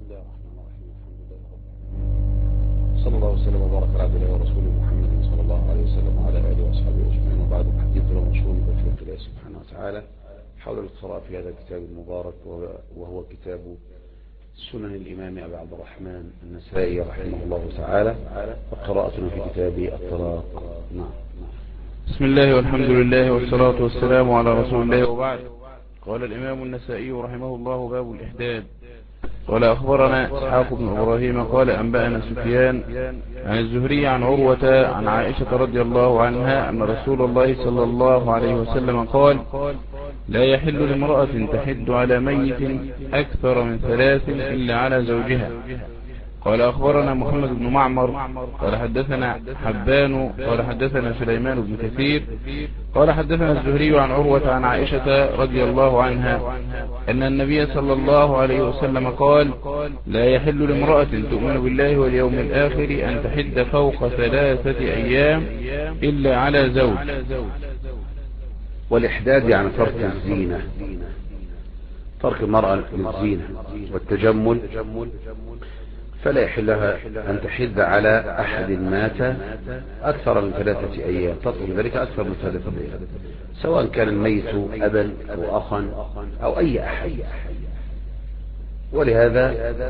الله الرحمن الرحيم. الحمد لله رب العالمين، صلى الله وسلم وبارك على عبده ورسوله محمد صلى الله عليه وسلم وعلى اله واصحابه اجمعين، وبعد. حديث مشهور بتوفيق الله سبحانه وتعالى حول القراءة في هذا الكتاب المبارك، وهو كتاب سنن الإمام أبي عبد الرحمن النسائي رحمه الله تعالى، وقراءتنا في كتاب الطلاق. نعم. بسم الله والحمد لله والصلاة والسلام على رسول الله، وبعد. قال الإمام النسائي رحمه الله: باب الإحداد. قال أخبرنا إسحاق بن إبراهيم قال أنبأنا سفيان عن الزهري عن عروة عن عائشة رضي الله عنها أن رسول الله صلى الله عليه وسلم قال: لا يحل لامرأة تحد على ميت أكثر من 3 إلا على زوجها. قال أخبرنا محمد بن معمر قال حدثنا حبان قال حدثنا سليمان بن كثير قال حدثنا الزهري عن عروة عن عائشة رضي الله عنها أن النبي صلى الله عليه وسلم قال: لا يحل لامرأة تؤمن بالله واليوم الآخر أن تحد فوق 3 أيام إلا على زوج. والإحداد يعني ترك الزينة، ترك المرأة للزينة والتجمل، فلا يحل لها أن تحد على أحد مات أكثر من 3 أيام، تطلب ذلك أكثر من 3 أيام، سواء كان الميت أبا أو أخا أو أي أحد. ولهذا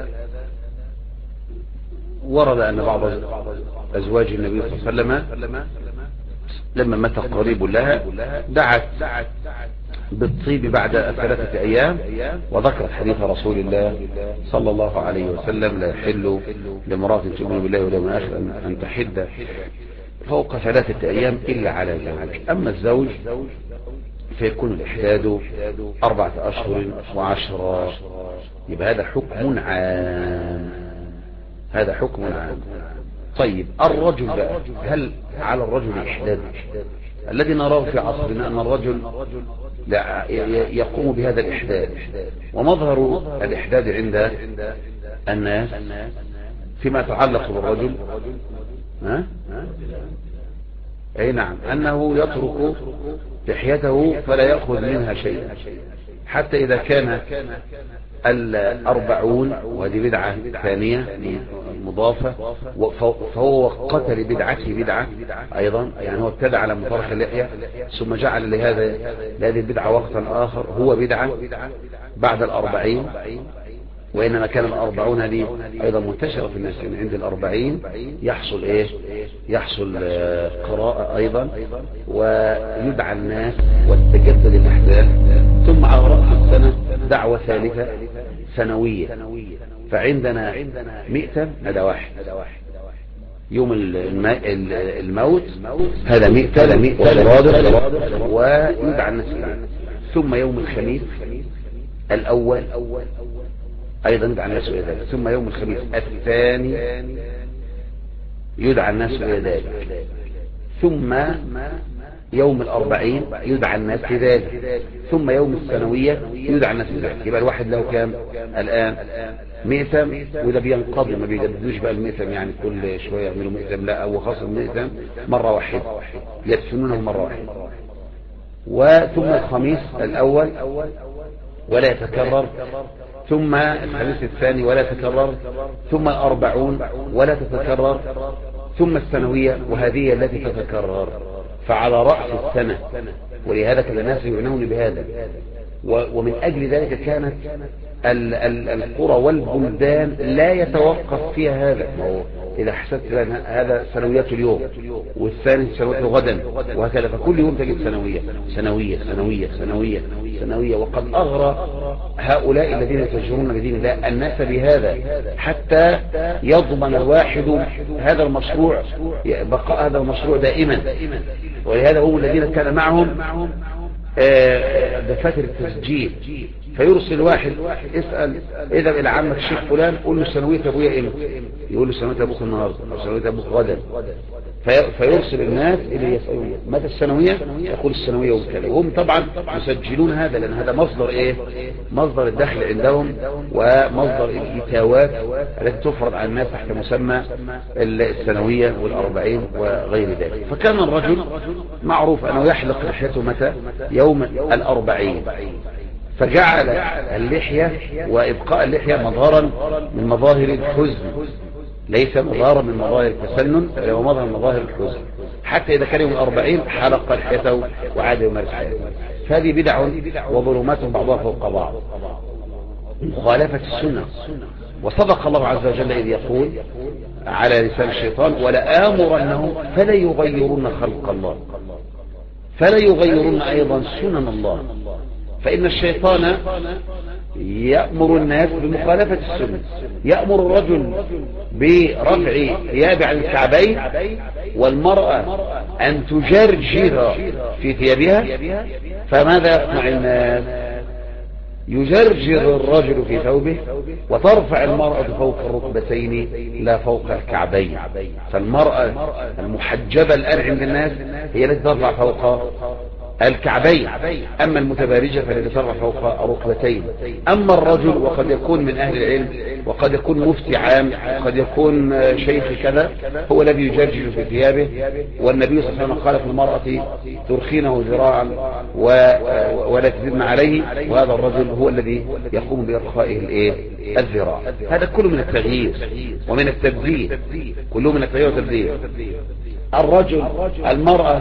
ورد أن بعض أزواج النبي صلى الله عليه وسلم لما مات قريب لها دعت بالطيب بعد 3 أيام، وذكرت حديث رسول الله صلى الله عليه وسلم: لا يحل لامرأة تؤمن بالله واليوم الآخر أن تحد فوق 3 أيام إلا على زوج. أما الزوج فيكون الإحداد 4 أشهر و10. يبقى هذا حكم عام، هذا حكم عام. طيب الرجل بقى، هل على الرجل إحداد؟ الذي نراه في عصرنا أن الرجل يقوم بهذا الإحداد، ومظهر الإحداد عند الناس فيما يتعلق بالرجل أي نعم، أنه يترك لحيته فلا يأخذ منها شيئا، حتى إذا كان 40، وهذه بدعة ثانية مضافة، فهو قتل بدعته بدعة أيضا، يعني هو ابتدع على مفرخ اللحية ثم جعل لهذه البدعة وقتا آخر هو بدعة بعد 40. وإنما كان 40 هذه أيضا منتشرة في الناس، يعني عند 40 يحصل يحصل قراءة أيضا، ويدعى الناس وتجدد الأحداث. ثم على رأس السنة دعوة ثالثة سنوية، فعندنا مئتم، هذا واحد يوم الموت، هذا مئتم وصرادق، ويدعى الناس إليه. ثم يوم الخميس الأول أيضا يدعى الناس إلى ذلك. ثم يوم الخميس الثاني يدعى الناس إلى ذلك. ثم يوم 40 يدعى الناس لذلك. ثم يوم السنوية يدعى الناس لذلك. يبقى الواحد له كام الآن؟ مئتم، وده بينقضي، ما بيجددوش بقى المئتم يعني كل شوية يعملوا مئتم، لا، هو خاص المئتم مرة واحدة، يدفنونه مرة واحدة. وثم الخميس الأول ولا يتكرر، ثم الخميس الثاني ولا يتكرر، ثم 40 ولا تتكرر، ثم السنوية وهذه التي تتكرر. فعلى رأس السنة، ولهذا كان الناس يعنون بهذا، ومن أجل ذلك كانت القرى والبلدان لا يتوقف فيها هذا. إذا حسبت هذا سنويات اليوم، والثاني سنويات غدا، وهكذا، فكل يوم تجد سنوية سنوية سنوية سنوية سنوية. وقد أغرى هؤلاء الذين يتجرون بدين الله الناس بهذا، حتى يضمن الواحد هذا المشروع، بقاء هذا المشروع دائما. ولهذا هم الذين كان معهم دفاتر التسجيل، فيرسل واحد يسأل: اذهب الى عمك الشيخ فلان قول له سنوية ابويا امتى؟ يقول له سنوية ابوك النهارده او سنوية ابوك غدا. فيرسل الناس اللي يسألون متى السنوية، يقول السنوية وكذا. وهم طبعا يسجلون هذا، لان هذا مصدر مصدر الدخل عندهم، ومصدر الإتاوات التي تفرض على الناس تحت مسمى السنوية وال40 وغير ذلك. فكان الرجل معروف انه يحلق لحيته متى؟ يوم 40. فجعل اللحية وإبقاء اللحية مظهرا من مظاهر الحزن، ليس مظهرا من مظاهر التسنن، بل هو مظهر من مظاهر الحزن. حتى إذا كان يوم 40 حلق لحيته وعاد يمارس حياته. فهذه بدع وظلمات بعضها فوق بعض، مخالفة السنة. وصدق الله عز وجل إذ يقول على لسان الشيطان: ولآمرنهم فلا يغيرون خلق الله، فلا يغيرون أيضا سنن الله. فإن الشيطان يأمر الناس بمخالفة السنة، يأمر الرجل برفع ثياب عن الكعبين، والمرأة أن تجرجر في ثيابها. فماذا يصنع الناس؟ يجرجر الرجل في ثوبه وترفع المرأة فوق الركبتين لا فوق الكعبين. فالمرأة المحجبة الآن عند الناس هي التي ترفع فوق الكعبين، أما المتبارجة فالتي ترفع فوق الركبتين. أما الرجل وقد يكون من أهل العلم وقد يكون مفتي عام وقد يكون شيخ كذا، هو الذي يجرجر في ثيابه. والنبي صلى الله عليه وسلم قال في المرأة: ترخينه ذراعا ولا تزدن عليه. وهذا الرجل هو الذي يقوم بإرخائه الذراع. هذا كله من التغيير ومن التبذير، كله من التغيير والتبذير. الرجل المرأة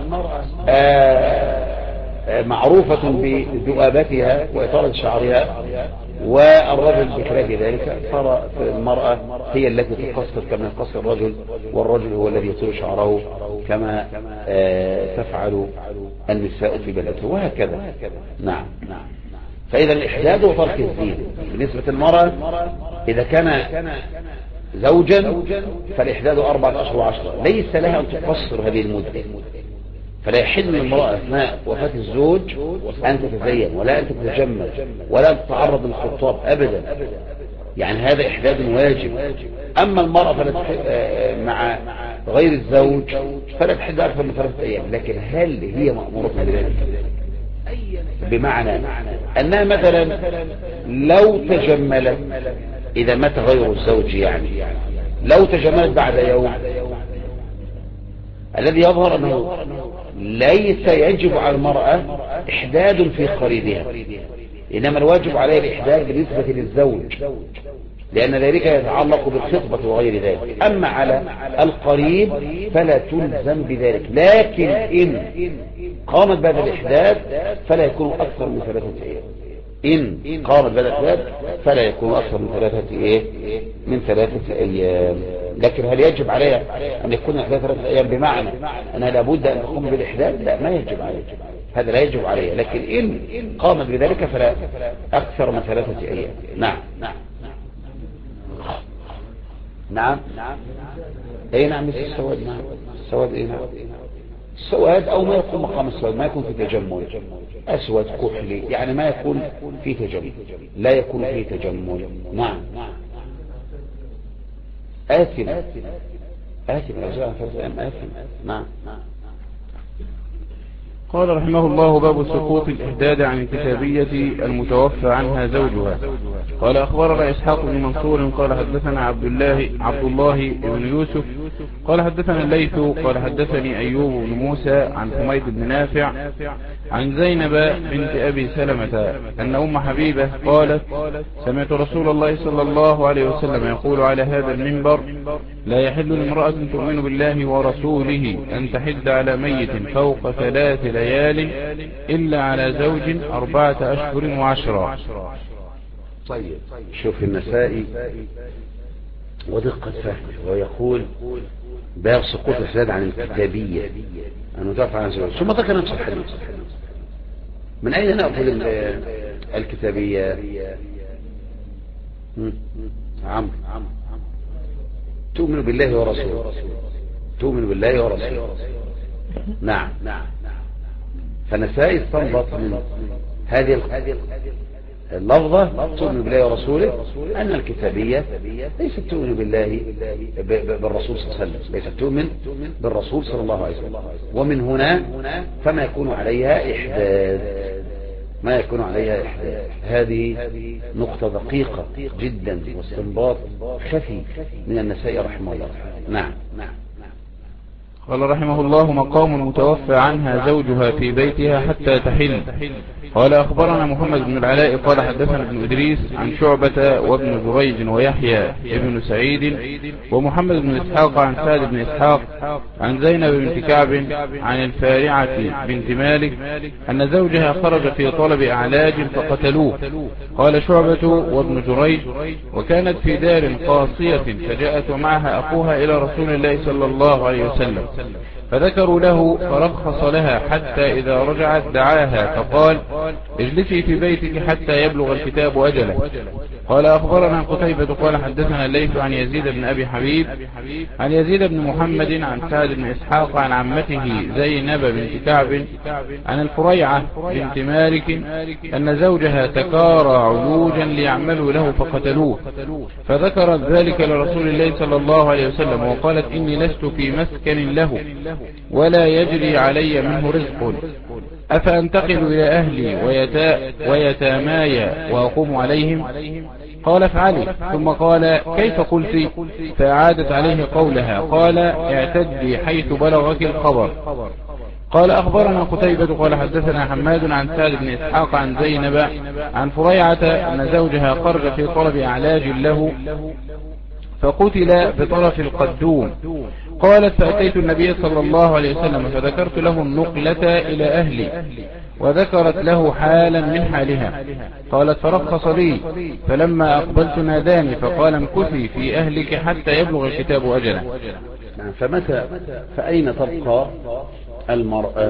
معروفة بذؤابتها وإطالة شعرها، والرجل بخلاف ذلك صار المرأة هي التي تقصر كما يقصر الرجل، والرجل هو الذي يطيل شعره كما تفعل النساء في بلده، وهكذا. نعم. فإذا الإحداد وترك الزينة بالنسبة للمرأة إذا كان زوجا فالإحداد 4 أشهر و10، ليس لها أن تقصر هذه المدة. فلا يحل للمرأة أثناء وفاة الزوج أن تتزين ولا أن تتجمل ولا أن تتعرض للخطاب أبدا، يعني هذا إحداد واجب. أما المرأة مع غير الزوج فلا تحد أكثر من 3 أيام. لكن هل هي مأمورة بذلك؟ بمعنى أنها مثلا لو تجملت إذا مات غير الزوج، يعني لو تجملت بعد يوم، الذي يظهر أنه ليس يجب على المرأة إحداد في قريبها، إنما الواجب عليه الإحداد بالنسبة للزوج، لأن ذلك يتعلق بالخطبة وغير ذلك. أما على القريب فلا تلزم بذلك، لكن إن قامت بعد الإحداد فلا يكون أكثر من 3 أيام. إن قامت بعد الإحداد فلا يكون أكثر من 3 أيام. لكن هل يجب عليها أن يكون 3 أيام بمعنى أنها لابد أن تقوم بالإحداد؟ لا، ما يجب عليها، هذا لا يجب عليها. لكن إن قامت بذلك فلا أكثر من 3 أيام. نعم. أي نعم، مثل السواد. نعم، السواد. أي نعم، السواد أو ما يكون مقام السواد، ما يكون في تجمل، أسود كحلي، يعني ما يكون في تجمل، لا يكون فيه تجمل. نعم. آثم آثم. نعم. قال رحمه الله: باب سقوط الإحداد عن الكتابية المتوفى عنها زوجها. قال أخبرنا إسحاق بن منصور قال حدثنا عبد الله بن يوسف قال حدثنا الليث قال حدثني أيوب بن موسى عن حميد بن نافع عن زينب بنت أبي سلمة أن أم حبيبة قالت: سمعت رسول الله صلى الله عليه وسلم يقول على هذا المنبر: لا يحل لامرأة تؤمن بالله ورسوله أن تحد على ميت فوق 3 ليال إلا على زوج 4 أشهر و10. طيب، شوف النسائي ودقة فهمه، ويقول: باب سقوط الإحداد عن الكتابية المتوفى عن زوج، ثم ذكر نفس الحديث. من أين نأخذ الكتابية؟ عمرو: تؤمن بالله ورسوله، تؤمن بالله ورسوله. نعم. فنسائي استنبط من هذه اللفظة تؤمن بالله ورسوله أن الكتابية ليست تؤمن بالله بالرسول صلى الله عليه وسلم، ليست تؤمن بالرسول صلى الله عليه وسلم. ومن هنا فما يكون عليها إحداد، ما يكون عليها إحداد. هذه نقطة دقيقة جدا واستنباط خفي من النسائي رحمه الله. نعم. قال رحمه الله: مقام المتوفى عنها زوجها في بيتها حتى تحل. قال أخبرنا محمد بن العلاء قال حدثنا ابن إدريس عن شعبة وابن جريج ويحيى ابن سعيد ومحمد بن إسحاق عن سعد بن إسحاق عن زينب بنت كعب عن الفارعة بنت مالك أن زوجها خرج في طلب أعلاج فقتلوه. قال شعبة وابن جريج: وكانت في دار قاصية فجاءت ومعها أخوها إلى رسول الله صلى الله عليه وسلم فذكروا له فرخص لها حتى إذا رجعت دعاها فقال: اجلسي في بيتك حتى يبلغ الكتاب أجله. قال أخبرنا قتيبة قال حدثنا الليث عن يزيد بن أبي حبيب عن يزيد بن محمد عن سعد بن إسحاق عن عمته زينب بنت كعب عن الفريعة بنت مالك أن زوجها تكارى علوجا ليعملوا له فقتلوه، فذكرت ذلك لرسول الله صلى الله عليه وسلم وقالت: إني لست في مسكن له ولا يجري علي منه رزق، أفأنتقل إلى أهلي ويتاماي وأقوم عليهم؟ قال: افعلي. ثم قال: كيف قلت؟ فأعادت عليه قولها. قال: اعتدي حيث بلغك الخبر. قال أخبرنا قتيبة قال حدثنا حماد عن سعد بن إسحاق عن زينب عن فريعة أن زوجها خرج في طلب علاج له فقتل بطرف القدوم. قالت: فأتيت النبي صلى الله عليه وسلم فذكرت له النقلة إلى أهلي وذكرت له حالا من حالها. قالت: فرخص لي، فلما أقبلت ناداني فقال: امكثي في أهلك حتى يبلغ الكتاب أجله. فأين تبقى المرأة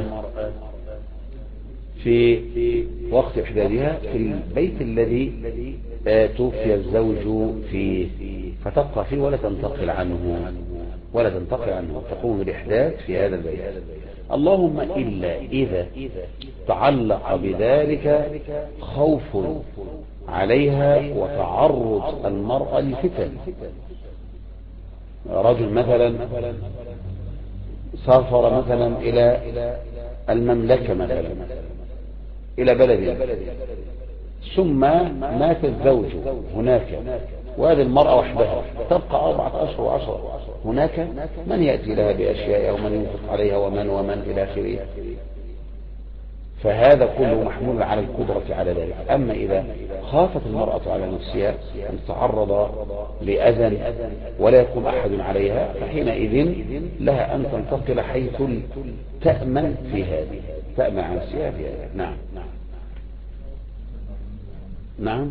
في وقت إحدادها؟ في البيت الذي توفي الزوج فيه، فتبقى فيه ولا تنتقل عنه تقوم بالإحداث في هذا البيت. اللهم إلا إذا تعلق بذلك خوف عليها وتعرض المرأة للفتن. رجل مثلا سافر مثلا إلى المملكة مثلا إلى بلد ثم مات الزوج هناك وهذه المرأة وحدها تبقى 4 أشهر و10 هناك، من يأتي لها بأشياء ومن ينفق عليها ومن إلى آخره، فهذا كله محمول على القدرة على ذلك. أما إذا خافت المرأة على نفسها أن تتعرض لأذى ولا يكون أحد عليها، فحينئذ لها أن تنتقل حيث تأمن في هذه، تأمن عن نفسها في هذا. نعم.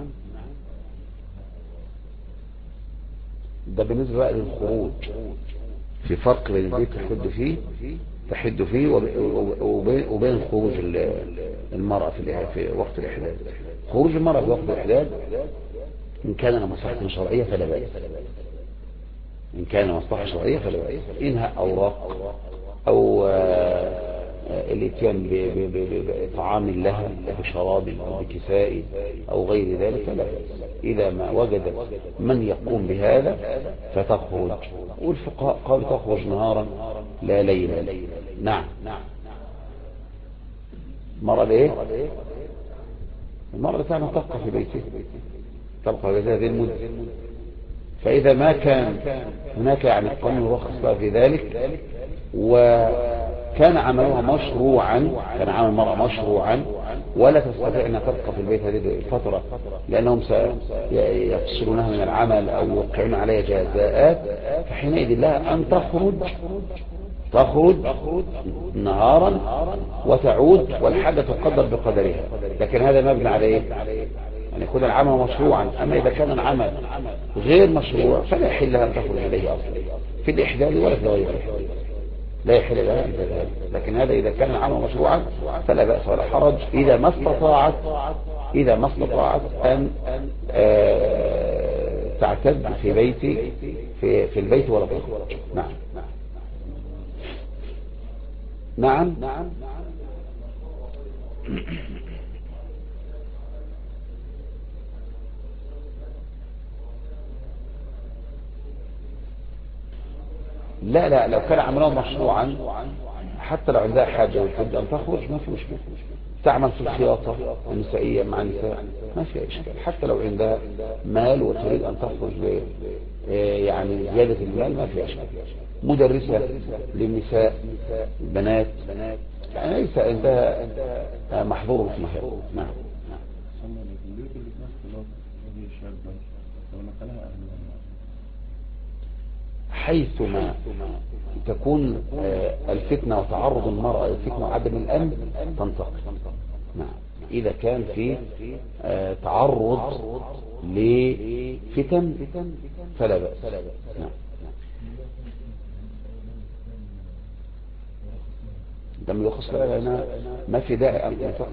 ده بالنسبة بقى للخروج. في فرق بين البيت تحد فيه وبين خروج المرأة في وقت الإحداد. خروج المرأة في وقت الإحداد إن كان لمصلحة شرعية فلا بأس، إنهاء أوراق أو الاتيان بطعام لها بشراب أو بكساء أو غير ذلك فلا بأس. إذا ما وجد من يقوم بهذا فتخرج، والفقهاء قالوا تخرج نهارا لا ليلا. نعم. المرأة كانت تبقى في بيتها، تبقى هذه المدة. فإذا ما كان هناك يعني القانون يرخص في ذلك وكان عملها مشروعا، كان عمل المرأة مشروعا ولا تستطيع أن تبقى في البيت هذه الفترة لأنهم سيفصلونها من العمل أو يوقعون عليها جزاءات، فحينئذ لها أن تخرج نهارا وتعود والحاجة تقدر بقدرها. لكن هذا مبني على ايه؟ يعني يكون العمل مشروعا. اما اذا كان العمل غير مشروع فلا يحل لها ان تخرج اليه اصلا في الاحداث ولا في غيره، لا يحل لها ان تذهب. لكن هذا اذا كان العمل مشروعا فلا باس ولا حرج اذا ما استطاعت ان تعتد في بيتي في البيت ولا تخرج. نعم. لا لو كان عملهم مشروعا حتى لو عندها حاجة وتريد أن تخرج ما في مشكلة، تعمل في الخياطة النسائية مع النساء ما في إشكال، حتى لو عندها مال وتريد أن تخرج يعني زيادة المال ما في إشكال. مدرسة للنساء البنات يعني ليس عندها محظور فيها. نعم. حيثما تكون الفتنة وتعرض المرأة للفتنة وعدم الأمن تنتقل. نعم. إذا كان في تعرض لفتن فلا بأس. نعم. لما يخص لنا ما في داعي أن تنتقل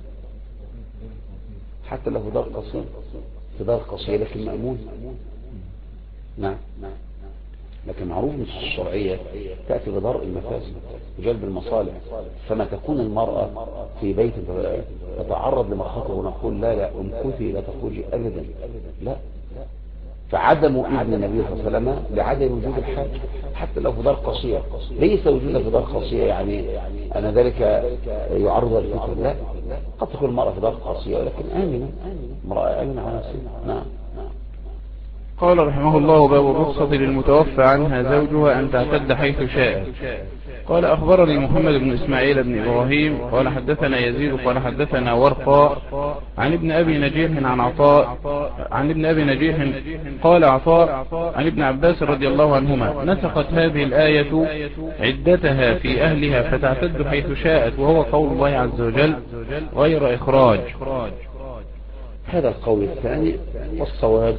حتى لو في دار قصير، في دار قصير لكن مأمون. نعم. لكن معروف من الشرعية تأتي بدرء المفاسد وجلب المصالح، فما تكون المرأة في بيت تتعرض لمخاطر ونقول لا امكثي لا تخرجي أبدا، لا. فعدم إذن النبي صلى الله عليه وسلم لعدم وجود الحاجة حتى لو في دار قصير، ليس وجودها في دار قصير يعني أن ذلك يعرض للفتن، لا. قد تكون المرأة في دار قصير لكن آمنة، امرأة آمنة على نفسها. نعم. قال رحمه الله: باب الرخصة للمتوفى عنها زوجها أن تعتد حيث شاءت. قال: أخبرني محمد بن إسماعيل بن إبراهيم قال حدثنا يزيد قال حدثنا ورقاء عن ابن أبي نجيح عن عطاء عن ابن أبي نجيح قال عطاء عن ابن عباس رضي الله عنهما: نسخت هذه الآية عدتها في أهلها فتعتد حيث شاءت، وهو قول الله عز وجل غير إخراج. هذا القول الثاني والصواب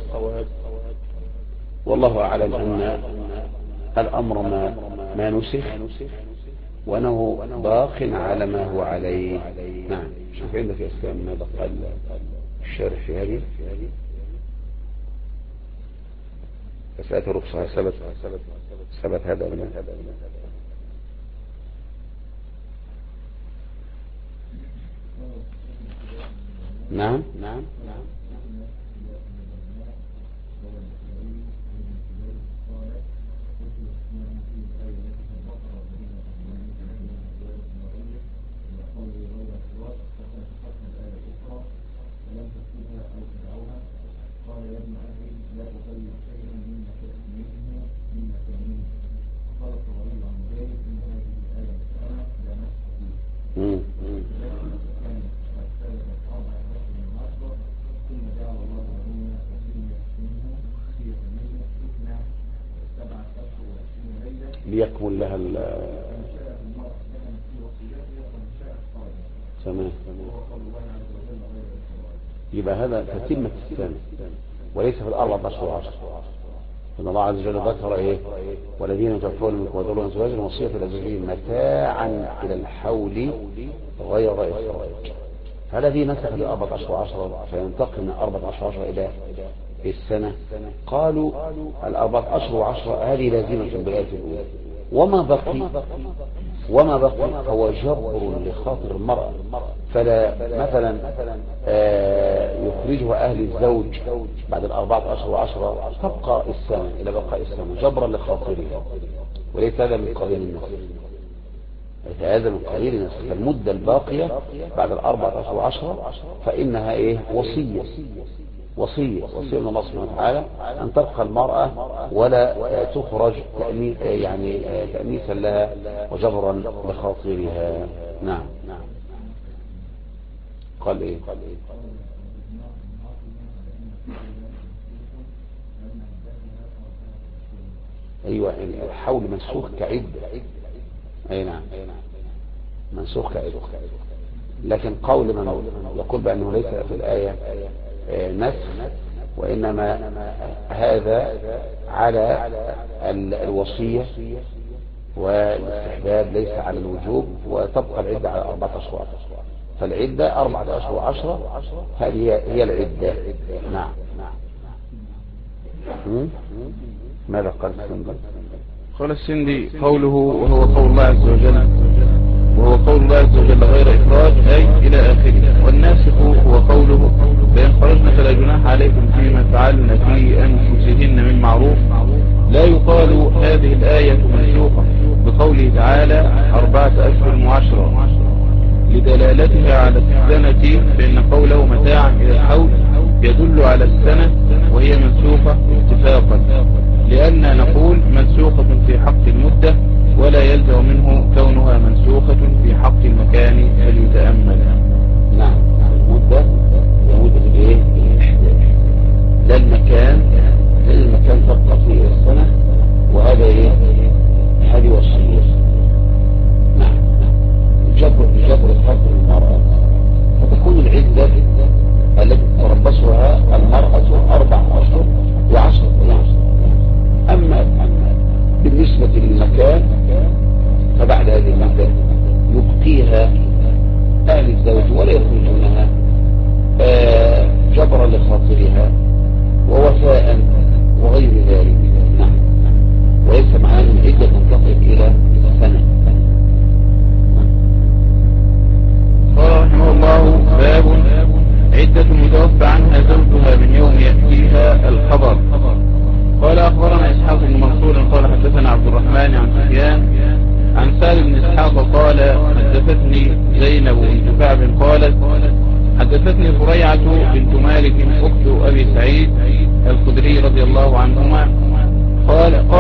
والله أعلم أن الأمر ما نسخ وأنه باق على ما هو عليه. نعم. شوف عندك في أسلام ماذا قال الشارح في هذه مسألة الرخصة. ثبت هذا ولا نعم. ليكمل لها تمام. يبقى هذا تتمة السنة وليس في الأربع أشهر وعشر. إن الله عز وجل ذكر إيه؟ والذين يتوفون منكم ويذرون أزواجا وصية لأزواجهم متاعا إلى الحول غير إخراج. فالذي نسخ الأربع أشهر وعشر فينتقل من أربع أشهر وعشر إلى السنة. قالوا الأربع أشهر وعشر هذه لازمة بالآية الأولى، وما بقي هو جبر لخاطر المرأة، فلا مثلا يخرجها أهل الزوج بعد الأربعة أشهر وعشرة تبقى السنة إلى بقاء السنة جبرا لخاطرها، وليس هذا من قبيل النسخ. هذا من قبيل النسخ. فالمدة الباقية بعد الأربعة أشهر وعشرة فإنها إيه؟ وصية من الله سبحانه وتعالى أن تبقى المرأة ولا تخرج يعني تأنيسا لها وجبرا لخاطرها. نعم. قال إيه؟ أيوة الحول منسوخ كعدة. أي نعم منسوخ كعدة. لكن قول من يقول بأنه ليس في الآية نسخ وإنما هذا على الوصية والاستحباب ليس على الوجوب، وتبقى العدة على 4 أشهر. فالعدة 4 أشهر وعشرة هذه هي العدة. نعم. ماذا قال السندي؟ قال السندي: قوله وهو قول الله عز وجل غير إخراج أي إلى آخره. والناسخ هو قوله: فإن خرجن فلا جناح عليكم فيما فعلن في أنفسهن من معروف لا يقال هذه الآية منسوخة بقوله تعالى 4 أشهر وعشرة لدلالتها على السنة، فإن قوله متاعا إلى الحول يدل على السنة وهي منسوخة اتفاقا، لأننا نقول منسوخة في حق المدة ولا يلزم منه كونها منسوخة في حق المكان فليتأمل. نعم، المدة ومدة الايه؟ الإحداث، لا المكان، لأن المكان تبقى فيه السنة، وهذا ايه؟ هذه وصية. نعم، جبر خلق المرأة، فتكون العدة التي تتربصها المرأة 4 أشهر و10 أيام. أما بالنسبة للمكان فبعد هذه المدة يبقيها أهل الزوج ولا يخرجونها جبرا لخاطرها ووفاء وغير ذلك. نعم، وليس معناه أن العدة تنتقل إلى سنة. قال رحمه الله: باب عدة المتوفى عنها زوجها من يوم يأتيها الخبر. قال أخبرنا إسحاق بن منصور قال حدثنا عبد الرحمن عن سفيان عن سالم بن إسحاق قال حدثتني زينب بنت كعب قالت حدثتني فريعة بنت مالك أخت أبي سعيد الخدري رضي الله عنهما قالت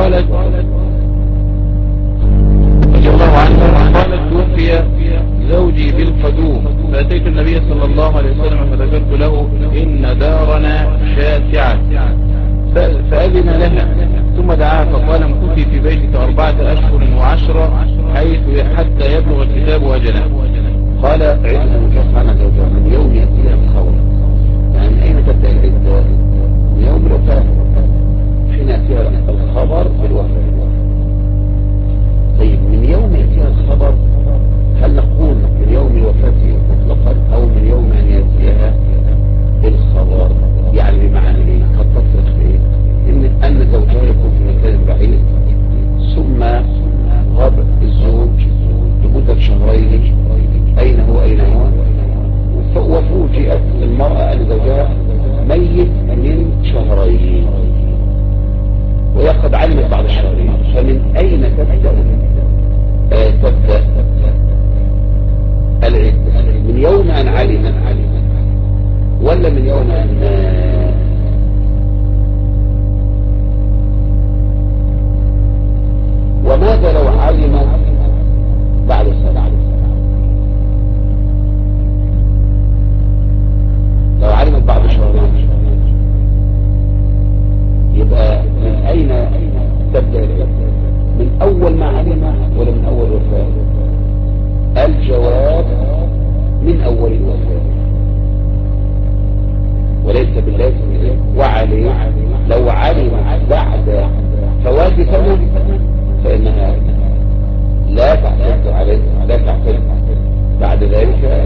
رضي الله عنها قالت توفي زوجي بالقدوم فأتيت النبي صلى الله عليه وسلم فذكرت له إن دارنا شاسعة فأذن لها ثم دعاها فقال امكثي في بيتك 4 أشهر و10 حتى يبلغ الكتاب أجله. قال عدة المتوفى عنها زوجها من يوم يأتيها الخبر، يعني أين تبدأ العدة؟ من يوم الوفاة، حين يأتيها الخبر بالوفاة. طيب من يوم يأتيها الخبر، هل نقول من يوم الوفاة مطلقا أو من يوم أن يأتيها الخبر؟ يعني بمعنى ايه؟ قد تفرق في ايه؟ ان زوجها يكون في مكان بعيد ثم غاب الزوج لمدة 2 شهرين، اين هو وفوجئت المرأة ان زوجها ميت من 2 شهرين وهي قد علمت بعد 2 شهرين، فمن اين تبدأ العدة؟ من يوم ان علمت ولا من يوم ان وماذا لو علمت بعد السنة؟ لو علمت بعد 2 شهرين يبقى من اين تبدأ العدة؟ من اول ما علمت ولا من اول وفاة؟ الجواب من اول الوفاة، وليس باللازم. وعليه لو علم بعد فوات سنة فإنها لا تعتد عليه، لا تعتد بعد ذلك،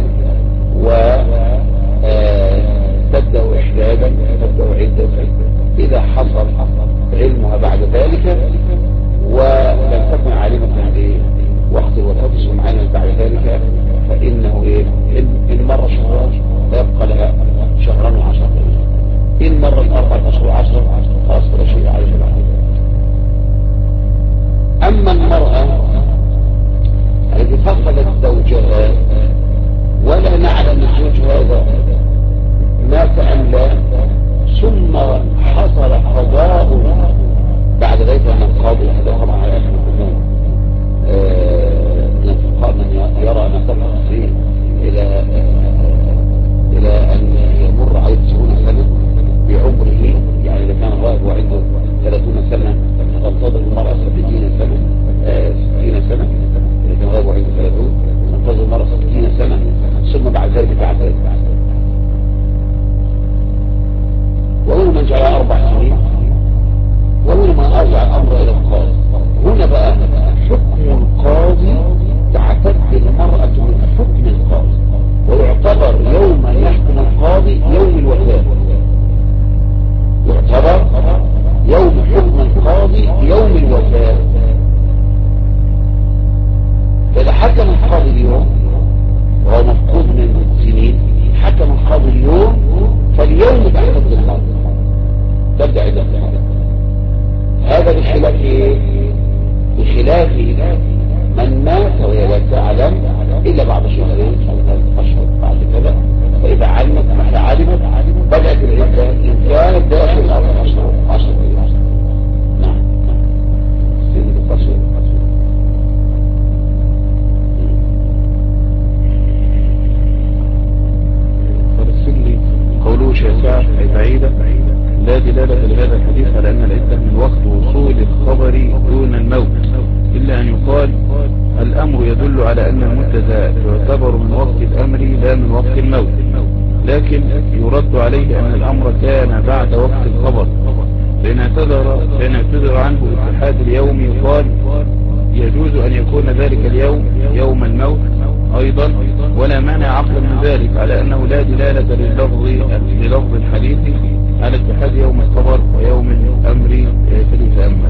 وتبدأ إحدادا، تبدأ عدة إذا حصل علمها بعد ذلك ولم تكن عالمة بوقت الوفاة سمعانا بعد ذلك، فإنه إن مر 2 شهر فيبقى لها 2 شهر و10 أيام، إن مر 4 أشهر و10 خلاص ولا شيء عليه بعد ذلك. أما المرأة التي فقدت زوجها ولا نعلم الزوج هذا مات أم لا، ثم حصل قضاء بعد ذلك من القاضي، هذا طبعا على أهل القانون من الفقهاء من يرى أن تفق فيه إلى أن يمر عليه 90 سنة بعمره، يعني إذا كان غائب وعنده 30 سنة تنتظر المرأة 60 سنة، 60 سنة إذا كان غائب وعنده 30 تنتظر المرأة 60 سنة ثم بعد ذلك تعتد. ومن من جعل 4 سنين ومن من أرجع الأمر إلى القاضي. هنا بقى حكم القاضي تعتد المرأة من حكم القاضي، ويعتبر يوم أن يحكم القاضي يوم الوفاة، بخلاف ايه؟ بخلاف من مات وهي لا تعلم الا بعد شهرين 3 اشهر بعد كذا، فاذا علمت متى علمت بدات العده ان كانت داخل 4 اشهر 10 ايام. نعم سيد القصير. فرسل قوله شاسعة أي بعيدة لا دلالة لهذا الحديث على أن العدة من وقت وصول الخبر دون الموت، إلا أن يقال الأمر يدل على أن المدة تعتبر من وقت الأمر لا من وقت الموت، لكن يرد عليه أن الأمر كان بعد وقت الخبر، فإن اعتذر عنه اتحاد اليوم يقال يجوز أن يكون ذلك اليوم يوم الموت أيضا، ولا مانع عقلا من ذلك على أنه لا دلالة للفظ الحديث على اتحاد يوم الخبر ويوم الأمر فليتأمل.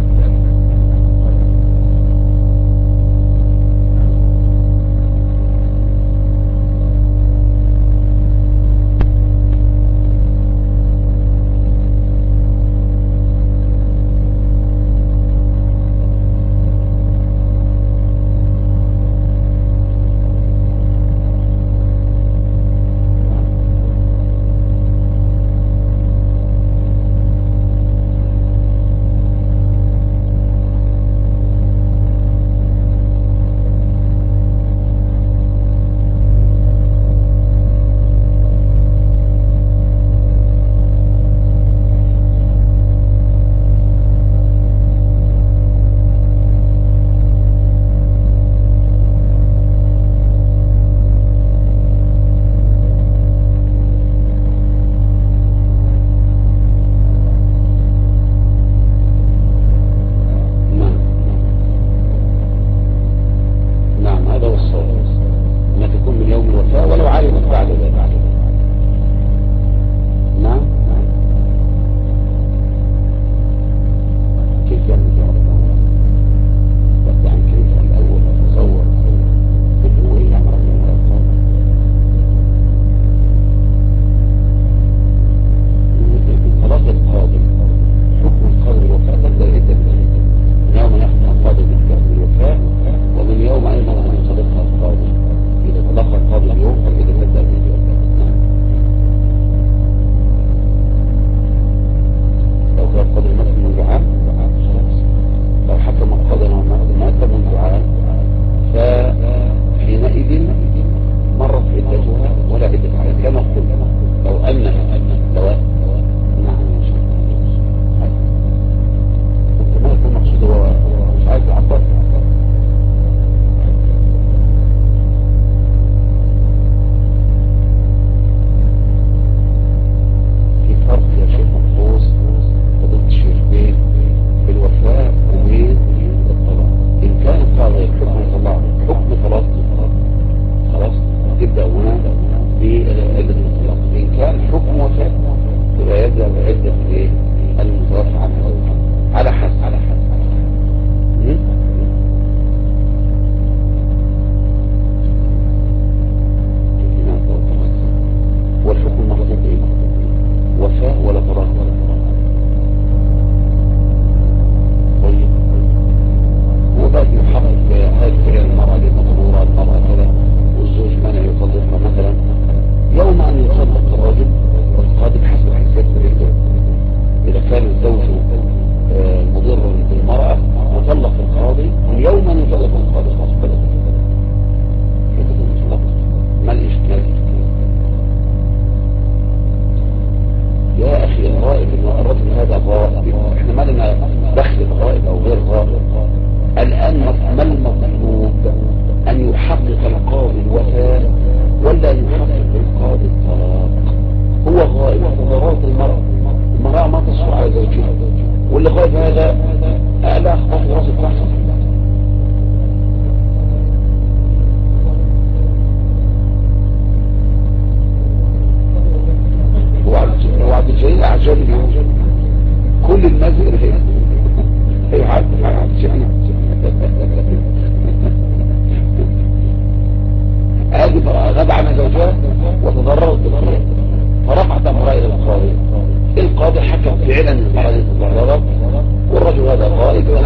غاب عن زوجها وتضررت بالخير فرفعت امرها الى القاضي. القاضي حكم فعلا ان المرأة تضررت والرجل هذا غائب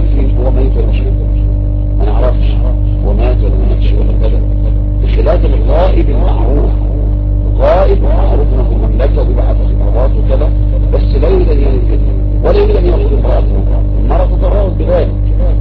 عارفين هو ميت ولا مش ميت، ما نعرفش هو مات ولا ما ماتش ولا كذا، بخلاف الغائب المعروف. غائب معروف انه في المملكه وبيبعث خطابات وكذا، بس لا يريد ان ينزل ولا يريد ان ياخذ امراته. المراه تتراود بذلك،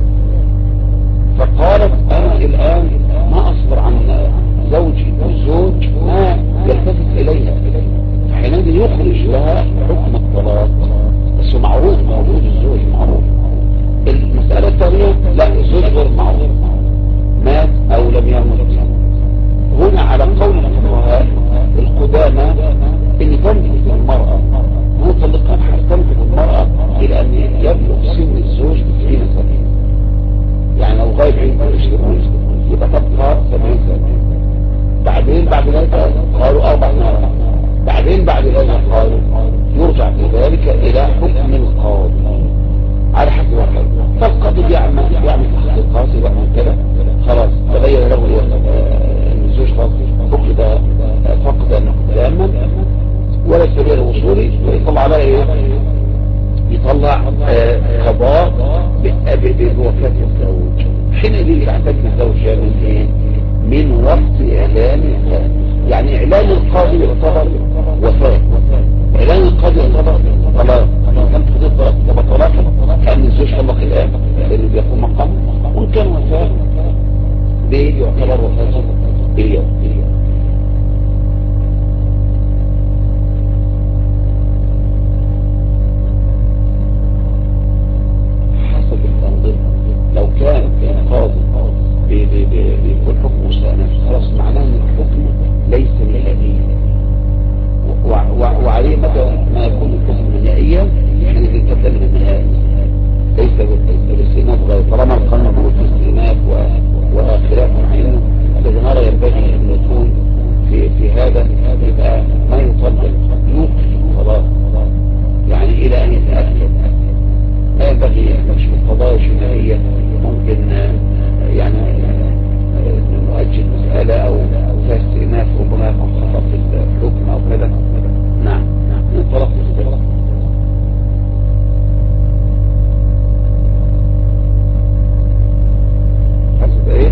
فقالت انا الان ما اصبر عن زوجي، والزوج ما يلتفت اليها، فحينئذ يخرج لها حكم الطلاق، بس معروف موجود الزوج معروف. المسألة الثانية لا، الزوج غير معروف، مات او لم يمت. هنا على قول الفقهاء القدامى ان تنفذ المرأة مطلقا حتى تنفذ المرأة الى ان يبلغ سن الزوج 90 سنة. يعني لو غايب عنده 20 يبقى تبقى 70 سنة. بعدين بعد ذلك قالوا 4 سنوات. بعدين بعد ذلك قالوا يرجع في ذلك الى حكم القاضي على حسب الحال. فالقاضي يعمل تحقيقات ويعمل كده، خلاص تبين له ان الزوج فقد تاما ولا سبيل الوصول، ويطلع على ايه؟ يطلع قضاء بوفاة الزوج. حينئذ يعتد الزوج من ايه؟ من وقت اعلان الزوج. يعني اعلان القاضي يعتبر وفاة، اعلان القاضي يعتبر طلاق. كان تقضي الطلاق يعتبر طلاقا كأن الزوج طلق الان لانه بيقوم مقامه، وان كان وفاة بيعتبر وفاة اليوم. لو كان القاضي بيكون حكم مستأنف خلاص معناه ان الحكم ليس نهائيا، وعليه متى ما يكون الحكم نهائيا حين تبدأ من النهائي ليس بالاستئناف غير. طالما القانون بيقول في استئناف وخلاف معين، الذي نرى ينبغي ان يكون في هذا يبقى ما يطلق يوقف الطلاق يعني الى ان يتأكد. لا ينبغي مش في القضايا الجنائية ممكن يعني نؤجل مسألة او فيها استئناف ربما يكون خطأ في الحكم او كذا. نعم الطلاق مختلف. حسب ايه؟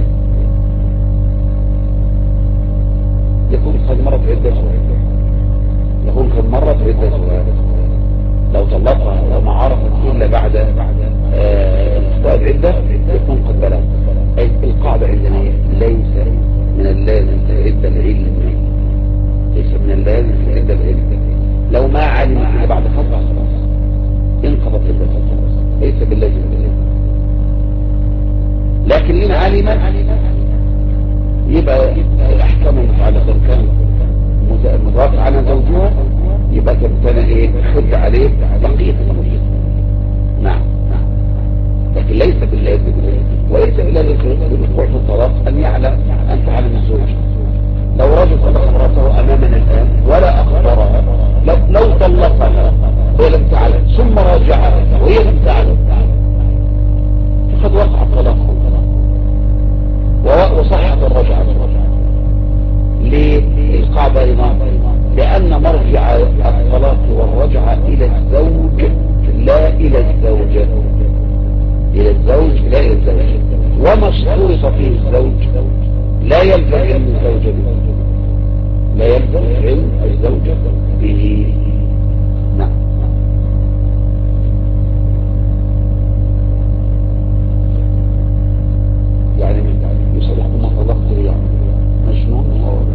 يكون قد مرت عدته، يكون قد مرت عدته. لو طلقها لو ما عرفت إلا بعد انقضاء العدة يكون قد بلغ. أي القاعدة عندنا ليس من اللازم في العدة العلم، ليس من اللازم في العدة العلم. لو ما علم إلا بعد فترة خلاص انقضت عدة خلاص، ليس باللازم بالعلم. لكن إن علم يبقى الأحكام المتعلقة كان متوافق عنها زوجها يبقى كان ايه حد عليه بقية الأمر. نعم لكن ليس باللازم، وليس باللازم بالوقوع في الطلاق ان يعلم ان تعلم الزوج. لو رجل طلق امراته امامنا الان ولا اخبرها، لو طلقها ولم تعلم ثم راجعها وهي لم تعلم فقد وقع الطلاق وصحت الرجعة. ليه؟ القاعدة لأن مرجع الطلاق والرجعة إلى الزوج لا إلى الزوجة، إلى الزوج لا إلى الزوجة. وما اشترط فيه الزوج لا يلزم علم الزوجة به، لا يلزم علم الزوجة به. نعم يعني يصلح ما طلقت يعني مجنون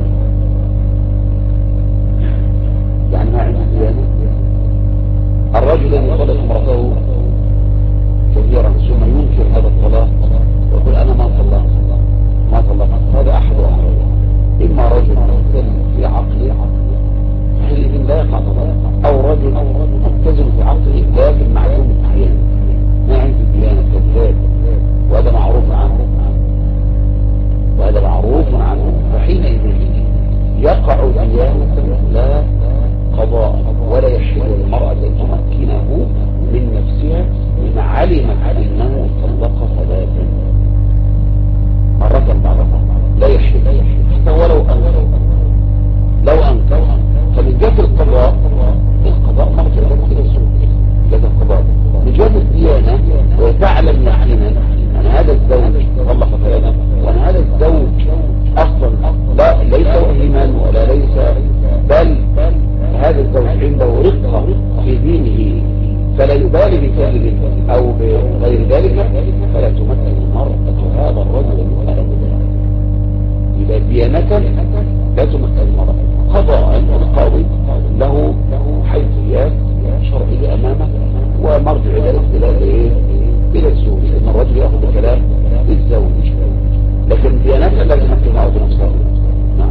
يعني ما عنده ديانة. الرجل الذي طلق امرأته كثيرا ثم ينكر هذا الطلاق ويقول انا ما طلقت، هذا احد امرين: اما رجل مختل في عقله حينئذ لا يقع طلاق، او رجل متزن في عقله لكن معدوم الديانة، ما عنده ديانة كذاب، وهذا معروف عنه فحينئذ يقع ديانة لا قضاء، ولا يحل للمرأة أن تمكنه من نفسها إن علمت أنه طلق ثلاثا مرة بعدها. لا يحل حتى ولو أنكر. فمن جهة القضاء مرجع إلى الزوج، جهة القضاء. من جهة الديانة وتعلم فلا تمثل المرأة هذا الرجل أبدا. إذا ديانة لا تمثل المرأة. قضاء القاضي له حيثيات شرعية أمامه، ومرجع ذلك إلى الزوج، إن الرجل يأخذ بكلام الزوج، لكن ديانة لا تمثل المرأة بنفسها. نعم.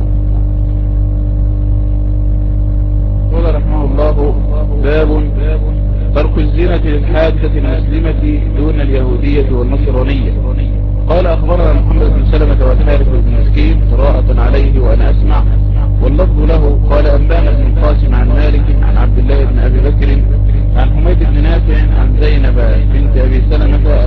قال رحمه الله: باب ترك الزينة للحادثة المسلمة دون اليهودية والنصرانية. قال: أخبرنا محمد بن سلمة والحارث بن مسكين قراءة عليه وأنا أسمع، واللفظ له. قال: أنبانا بن القاسم عن مالك عن عبد الله بن أبي بكر عن حميد بن نافع عن زينب بنت أبي سلمة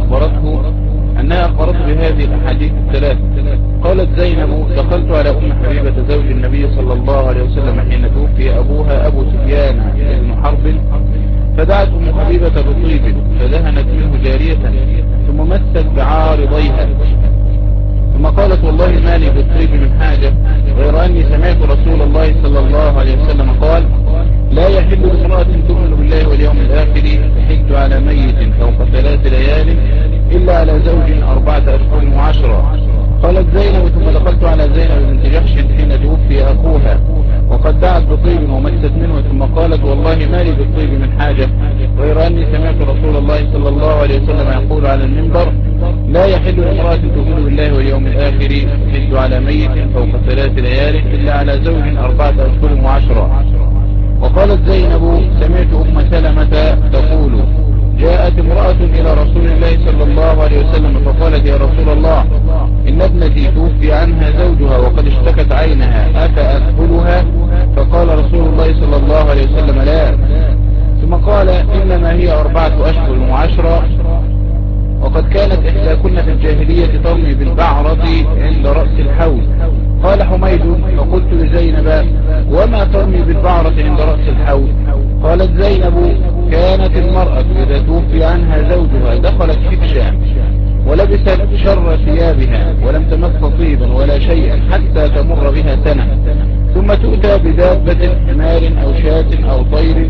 أنها أخبرته بهذه الأحاديث الثلاث. قالت زينب: دخلت على أم حبيبة زوج النبي صلى الله عليه وسلم حين توفي أبوها أبو سفيان بن حرب، فدعت أم حبيبة بطيب فدهنت منه جارية ثم مست بعارضيها، ثم قالت: والله ما لي بالطيب من حاجة غير أني سمعت رسول الله صلى الله عليه وسلم قال: لا يحل لامرأة تؤمن بالله واليوم الآخر تحج على ميت فوق 3 ليال إلا على زوج 4 أشهر و10. قالت زينب: ثم دخلت على زينب بنت جحش حين توفي أخوها وقد دعت بطيب ومست منه، ثم قالت: والله ما لي بالطيب من حاجة غير أني سمعت رسول الله صلى الله عليه وسلم يقول على المنبر: لا يحل لامرأة تؤمن بالله واليوم الآخر تحج على ميت فوق 3 ليال إلا على زوج 4 أشهر و10. وقالت زينب: سمعت أم سلمة تقول: جاءت امرأة إلى رسول الله صلى الله عليه وسلم فقالت: يا رسول الله، إن ابنتي توفي عنها زوجها وقد اشتكت عينها، أفأكفلها؟ فقال رسول الله صلى الله عليه وسلم: لا. ثم قال: إنما هي 4 أشهر و10. وقد كانت إحداكن في الجاهلية ترمي بالبعرة عند رأس الحول. قال حميد: فقلت لزينب: وما ترمي بالبعرة عند رأس الحول؟ قالت زينب: كانت المرأة إذا توفي عنها زوجها دخلت حبشا ولبست شر ثيابها ولم تمس طيبا ولا شيئا حتى تمر بها سنة، ثم تؤتى بدابة حمار أو شاة أو طير